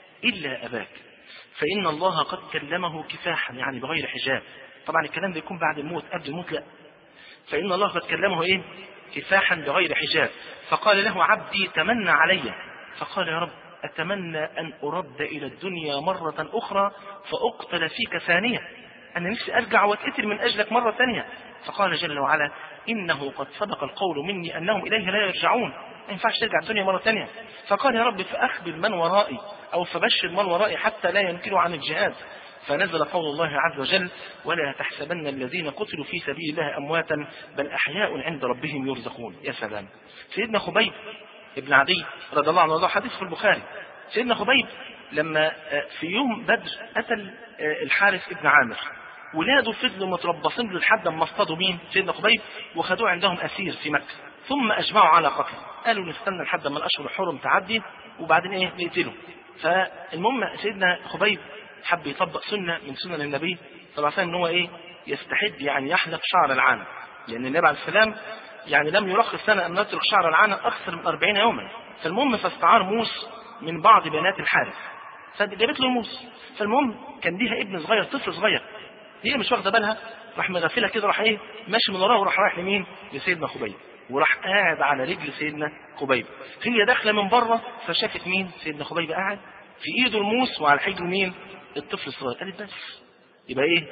الا اباك، فان الله قد كلمه كفاحا، يعني بغير حجاب. طبعا الكلام ده يكون بعد الموت، قبل الموت لا. فان الله قد كلمه ايه؟ كفاحا بغير حجاب. فقال له: عبدي تمنى علي. فقال: يا رب، اتمنى ان ارد الى الدنيا مرة اخرى فاقتل فيك ثانية، انا نفسي ارجع واتقتل من اجلك مرة ثانية. فقال جل وعلا: انه قد سبق القول مني انهم اليه لا يرجعون، ما ينفعش ترجع الدنيا مرة ثانية. فقال: يا رب، فاخبر من ورائي او فبشر من ورائي حتى لا ينكروا عن الجهاد. فنزل قول الله عز وجل: ولا تحسبن الذين قتلوا في سبيل الله امواتا بل احياء عند ربهم يرزقون. يا سلام. سيدنا خبيب ابن عدي رضي الله عنه، حديث في البخاري، سيدنا خبيب لما في يوم بدر قتل الحارث ابن عامر، ولاده فضلوا متربصين لحد ما اصطادوا مين؟ سيدنا خبيب، وخدوه عندهم اسير في مكة، ثم اجمعوا على قتله، قالوا نستنى لحد ما الاشهر الحرم تعدي وبعدين ايه نقتله. فالمهم سيدنا خبيب حب يطبق سنة من سنن النبي صلى الله عليه وسلم، ان هو ايه يستحد يعني يحلق شعر العانة، لان النبي عليه السلام يعني لم يرخص لنا ان نترك شعر العانة اكثر من أربعين يوما. فالمهم فاستعار موس من بعض بنات الحارث، فجابت له موس. فالمهم كان ليها ابن صغير، طفل صغير، هي مش واخده بالها، راح مغفله كده، راح ايه ماشي من وراه وراح رايح لمين؟ لسيدنا خبيب، وراح قاعد على رجل سيدنا خبيب. هي داخله من بره فشافت مين؟ سيدنا خبيب قاعد في ايده الموس وعلى حجره مين؟ الطفل الصغير. قالت بس يبقى ايه؟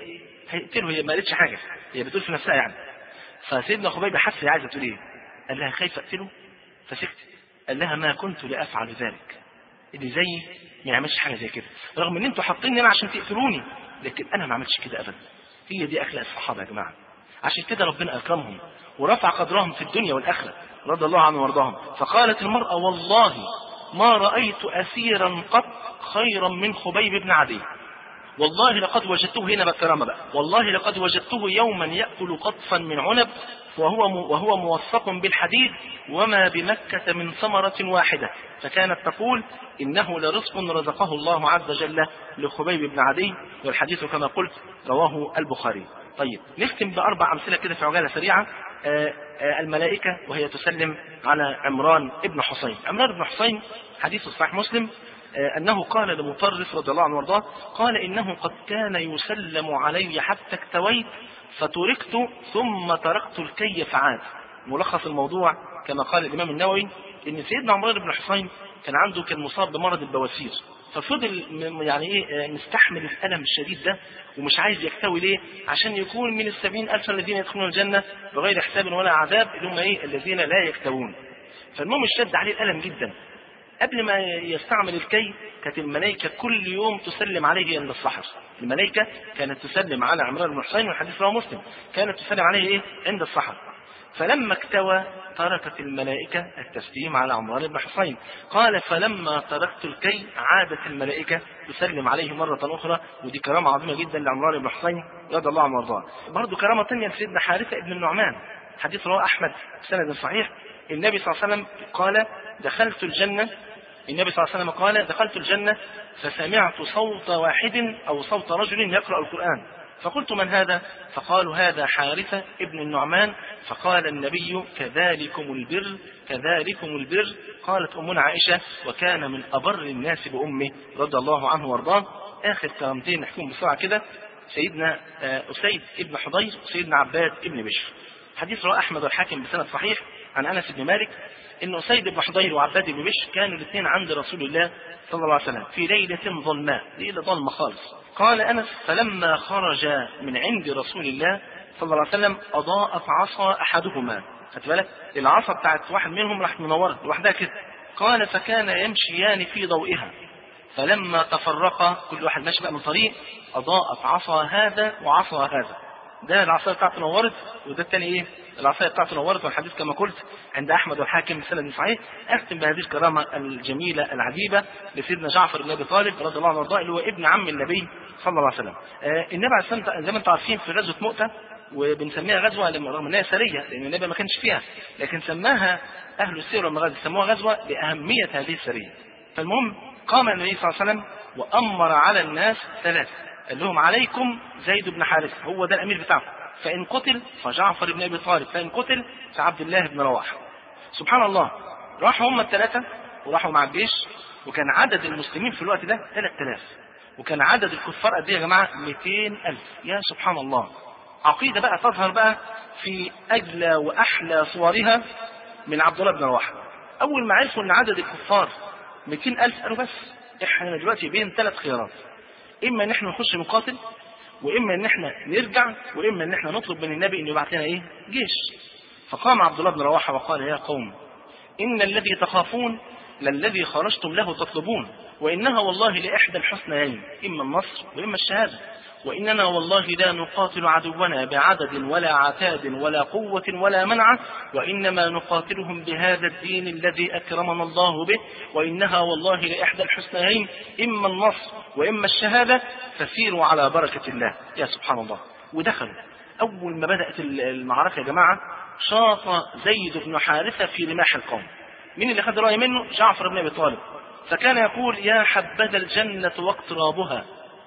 هيقتله، هي ما قالتش حاجه، هي بتقول في نفسها يعني. فسيدنا خبيب حس هي عايزه تقول ايه، قال لها خايف اقتله، فسكت. قال لها ما كنت لافعل ذلك، اللي زيي ما يعملش حاجه زي كده، رغم ان انتوا حاطيني انا عشان تقتلوني، لكن انا ما عملتش كده ابدا. هي دي اخلاق الصحابه يا جماعه، عشان كده ربنا اكرمهم ورفع قدرهم في الدنيا والاخره رضي الله عنهم وارضاهم. فقالت المراه والله ما رايت اسيرا قط خيرا من خبيب بن عدي، والله لقد وجدته، هنا بالكرامه بقى، والله لقد وجدته يوما ياكل قطفا من عنب وهو وهو موثق بالحديد وما بمكة من ثمرة واحدة، فكانت تقول إنه لرزق رزقه الله عز وجل لخبيب بن عدي، والحديث كما قلت رواه البخاري. طيب نختم بأربع أمثلة كده في عجالة سريعة. آآ آآ الملائكة وهي تسلم على عمران ابن حسين. عمران ابن حسين حديث صحيح مسلم أنه قال لمطرف رضي الله عنه وارضاه، قال إنه قد كان يسلم علي حتى اكتويت فتركت ثم تركت الكي فعاد. ملخص الموضوع كما قال الإمام النووي إن سيدنا عمران بن حسين كان عنده كان مصاب بمرض البواسير، ففضل يعني ايه مستحمل الألم الشديد ده ومش عايز يكتوي. ليه؟ عشان يكون من السبعين ألف الذين يدخلون الجنة بغير حساب ولا عذاب، اللي هم ايه الذين لا يكتوون. فالمهم اشتد عليه الألم جدا. قبل ما يستعمل الكي كانت الملائكة كل يوم تسلم عليه عند السحر. الملائكة كانت تسلم على عمران بن حسين، والحديث رواه مسلم، كانت تسلم عليه ايه عند السحر. فلما اكتوى تركت الملائكة التسليم على عمران بن حسين. قال فلما تركت الكي عادت الملائكة تسلم عليه مرة أخرى، ودي كرامة عظيمة جدا لعمران بن حسين رضي الله عنه وارضاه. برضه كرامة ثانية لسيدنا حارثة ابن النعمان، حديث رواه أحمد بسند صحيح. النبي صلى الله عليه وسلم قال دخلت الجنة النبي صلى الله عليه وسلم قال دخلت الجنة فسمعت صوت واحد أو صوت رجل يقرأ القرآن، فقلت من هذا؟ فقالوا هذا حارثة ابن النعمان. فقال النبي كذلكم البر كذلكم البر. قالت أمنا عائشة وكان من أبر الناس بأمه رضي الله عنه وارضاه. آخر كلمتين نحكم بسرعة كده، سيدنا أسيد ابن حضير وسيدنا عباد ابن بشر. حديث رواه أحمد والحاكم بسند صحيح عن أنس بن مالك إن أسيد بن حضير وعباد بن بشر كانوا الاثنين عند رسول الله صلى الله عليه وسلم في ليلة ظلماء، ليلة ظلمة خالص. قال أنس فلما خرج من عند رسول الله صلى الله عليه وسلم أضاءت عصا أحدهما، خدت بالك العصا بتاعت واحد منهم راح منورة لوحدها كده. قال فكان يمشيان في ضوئها، فلما تفرقا كل واحد ماشي بقى من طريق أضاءت عصا هذا وعصا هذا، ده العصاية بتاعته نورت وده الثاني ايه العصاية بتاعته نورت. والحديث كما قلت عند أحمد والحاكم بسند صحيح. أختم بهذه الكرامة الجميلة العجيبة لسيدنا جعفر بن أبي طالب رضي الله عنه وارضاه، اللي هو ابن عم النبي صلى الله عليه وسلم. آه النبي عليه الصلاة والسلام زي ما انتم عارفين في غزوة مؤتة، وبنسميها غزوة رغم انها سرية لأن النبي ما كانش فيها، لكن سماها أهل السير والمغازي سموها غزوة لأهمية هذه السرية. فالمهم قام النبي صلى الله عليه وسلم وأمر على الناس ثلاثة، قال لهم عليكم زيد بن حارثة هو ده الأمير بتاعكم، فإن قتل فجعفر بن أبي طالب، فإن قتل فعبد الله بن رواحة. سبحان الله، راحوا هم الثلاثة وراحوا مع الجيش، وكان عدد المسلمين في الوقت ده ثلاثة آلاف، وكان عدد الكفار قد ايه يا جماعة؟ مئتين ألف. يا سبحان الله، عقيدة بقى تظهر بقى في أجلى وأحلى صورها من عبد الله بن رواحة. أول ما عرفوا أن عدد الكفار مئتين ألف قالوا بس إحنا دلوقتي بين ثلاث خيارات، إما إن إحنا نخش نقاتل، وإما إن إحنا نرجع، وإما إن إحنا نطلب من النبي إنه يبعث لنا إيه؟ جيش. فقام عبد الله بن رواحة وقال يا قوم إن الذي تخافون للذي خرجتم له تطلبون، وإنها والله لإحدى الحسنيين، إما النصر وإما الشهادة، وإننا والله لا نقاتل عدونا بعدد ولا عتاد ولا قوة ولا منعة، وإنما نقاتلهم بهذا الدين الذي أكرمنا الله به، وإنها والله لإحدى الحسنيين، إما النصر وإما الشهادة، فسيروا على بركة الله. يا سبحان الله. ودخلوا أول ما بدأت المعركة يا جماعة شاط زيد بن حارثة في رماح القوم. مين اللي خد رأي منه؟ جعفر بن أبي طالب. فكان يقول يا حبذا الجنة واقترابها،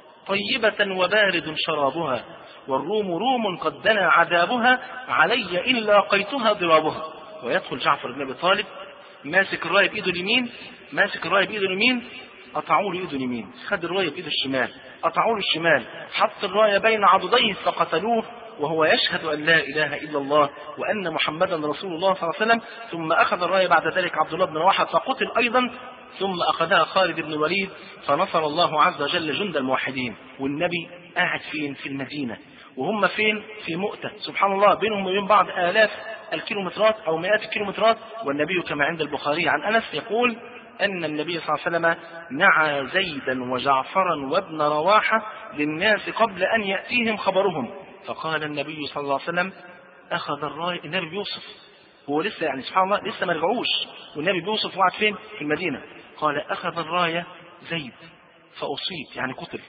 طيبة وبارد شرابها، والروم روم قد دنا عذابها، علي إن لاقيتها ضرابها. ويدخل جعفر بن أبي طالب ماسك الراية بإيده اليمين، ماسك الراية بإيده اليمين، قطعوا له إيده اليمين، خد الراية بإيده الشمال، قطعوا له الشمال، حط الراية بين عضديه فقتلوه وهو يشهد أن لا إله إلا الله وأن محمدا رسول الله صلى الله عليه وسلم. ثم أخذ الراية بعد ذلك عبد الله بن رواحة فقتل أيضا، ثم أخذها خالد بن الوليد فنصر الله عز وجل جند الموحدين. والنبي قاعد فين؟ في المدينة، وهم فين؟ في مؤتة، سبحان الله، بينهم وبين بعض آلاف الكيلومترات أو مئات الكيلومترات. والنبي كما عند البخاري عن أنس يقول أن النبي صلى الله عليه وسلم نعى زيدا وجعفرا وابن رواحة للناس قبل أن يأتيهم خبرهم، فقال النبي صلى الله عليه وسلم أخذ الراية. النبي بيوصف، هو لسه يعني سبحان الله لسه ما رجعوش، والنبي بيوصف وقعد فين؟ في المدينة. قال أخذ الراية زيد فأصيب، يعني قتل،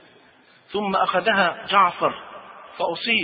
ثم أخذها جعفر فأصيب،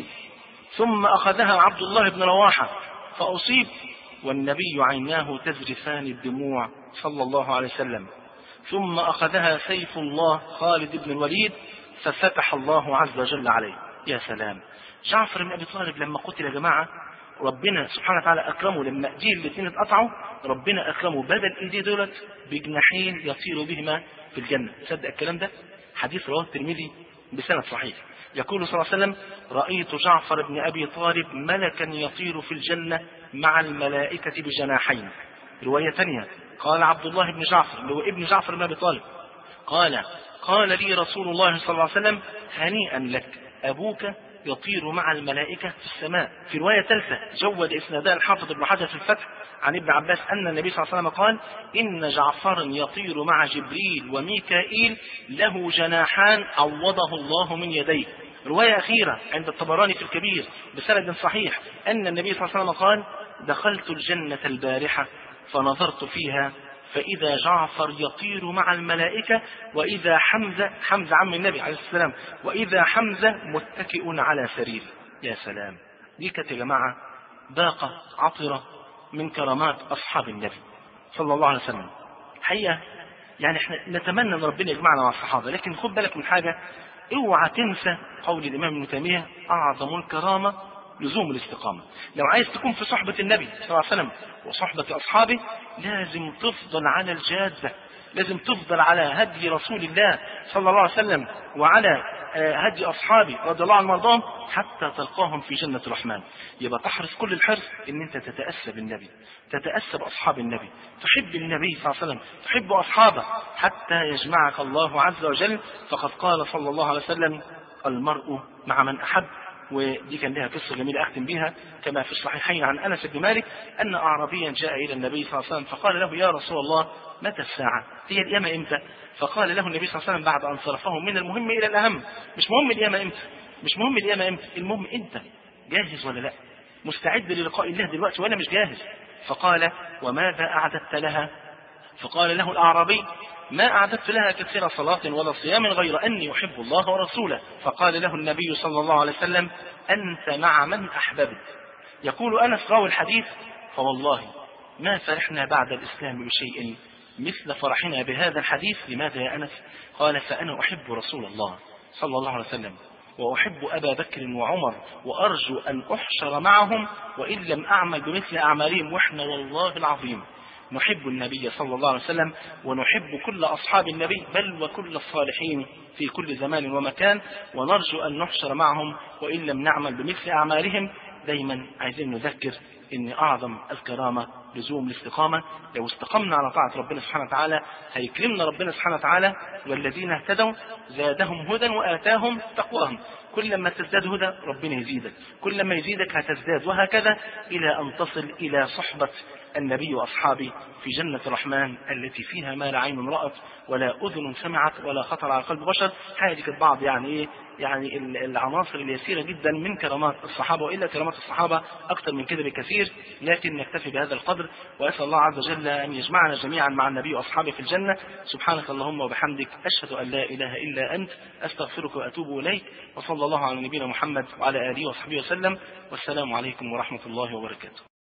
ثم أخذها عبد الله بن رواحة فأصيب، والنبي عيناه تذرفان الدموع صلى الله عليه وسلم، ثم أخذها سيف الله خالد بن الوليد ففتح الله عز وجل عليه. يا سلام. جعفر بن أبي طالب لما قتل يا جماعة ربنا سبحانه وتعالى أكرمه، لما ايديه الاثنين اتقطعوا ربنا أكرمه بدل ايديه دولت بجناحين يطير بهما في الجنة. تصدق الكلام ده؟ حديث رواه الترمذي بسند صحيح. يقول صلى الله عليه وسلم رأيت جعفر بن أبي طالب ملكا يطير في الجنة مع الملائكة بجناحين. رواية ثانية قال عبد الله بن جعفر اللي هو ابن جعفر بن أبي طالب قال قال لي رسول الله صلى الله عليه وسلم هنيئا لك أبوك يطير مع الملائكة في السماء. في رواية ثالثة جود إسنادها الحافظ ابن حجر في الفتح عن ابن عباس أن النبي صلى الله عليه وسلم قال إن جعفرا يطير مع جبريل وميكائيل له جناحان عوضه الله من يديه. رواية أخيرة عند الطبراني في الكبير بسند صحيح أن النبي صلى الله عليه وسلم قال دخلت الجنة البارحة فنظرت فيها فإذا جعفر يطير مع الملائكة وإذا حمزة حمزة عم النبي عليه السلام وإذا حمزة متكئ على سرير. يا سلام. دي كانت يا جماعة باقة عطرة من كرامات أصحاب النبي صلى الله عليه وسلم. حقيقة يعني احنا نتمنى أن ربنا يجمعنا مع الصحابة، لكن خد بالك من حاجة، اوعى تنسى قول الإمام ابن تيمية أعظم الكرامة لزوم الاستقامة. لو عايز تكون في صحبة النبي صلى الله عليه وسلم وصحبة أصحابه لازم تفضل على الجادة، لازم تفضل على هدي رسول الله صلى الله عليه وسلم وعلى هدي أصحابه رضي الله عنهم وارضاهم حتى تلقاهم في جنة الرحمن. يبقى تحرص كل الحرص ان انت تتأسى بالنبي، تتأسى بأصحاب النبي، تحب النبي صلى الله عليه وسلم، تحب أصحابه حتى يجمعك الله عز وجل. فقد قال صلى الله عليه وسلم المرء مع من أحب. ودي كان لها قصة جميلة أختم بها كما في الصحيحين عن أنس بن مالك أن أعرابيا جاء إلى النبي صلى الله عليه وسلم فقال له يا رسول الله متى الساعة؟ هي القيامة إمتى؟ فقال له النبي صلى الله عليه وسلم بعد أن صرفه من المهم إلى الأهم، مش مهم القيامة إمتى، مش مهم القيامة إمتى، المهم أنت جاهز ولا لا؟ مستعد للقاء الله دلوقتي وأنا مش جاهز؟ فقال وماذا أعددت لها؟ فقال له الأعرابي ما أعددت لها كثير صلاة ولا صيام غير أني أحب الله ورسوله. فقال له النبي صلى الله عليه وسلم أنت مع من أحببت. يقول أنس راوي الحديث فوالله ما فرحنا بعد الإسلام بشيء مثل فرحنا بهذا الحديث. لماذا يا أنس؟ قال فأنا أحب رسول الله صلى الله عليه وسلم وأحب أبا بكر وعمر وأرجو أن أحشر معهم وإن لم أعمل بمثل أعمالهم، وإحنا والله العظيم نحب النبي صلى الله عليه وسلم ونحب كل أصحاب النبي بل وكل الصالحين في كل زمان ومكان، ونرجو أن نحشر معهم وإن لم نعمل بمثل أعمالهم. دايما عايزين نذكر ان اعظم الكرامة لزوم الاستقامة. لو استقمنا على طاعة ربنا سبحانه وتعالى هيكرمنا ربنا سبحانه وتعالى. والذين اهتدوا زادهم هدى وآتاهم تقواهم. كل ما تزداد هدى ربنا يزيدك، كل ما يزيدك هتزداد، وهكذا إلى أن تصل إلى صحبة النبي وأصحابه في جنة الرحمن التي فيها ما لا عين رأت ولا أذن سمعت ولا خطر على قلب بشر. هذه كانت بعض يعني إيه يعني العناصر اليسيرة جدا من كرامات الصحابة، وإلا كرامات الصحابة أكثر من كده بكثير، لكن نكتفي بهذا القدر. وأسأل الله عز وجل أن يجمعنا جميعا مع النبي وأصحابه في الجنة. سبحانك اللهم وبحمدك أشهد أن لا إله إلا أنت أستغفرك وأتوب إليك. وصلى الله على نبينا محمد وعلى آله وصحبه وسلم. والسلام عليكم ورحمة الله وبركاته.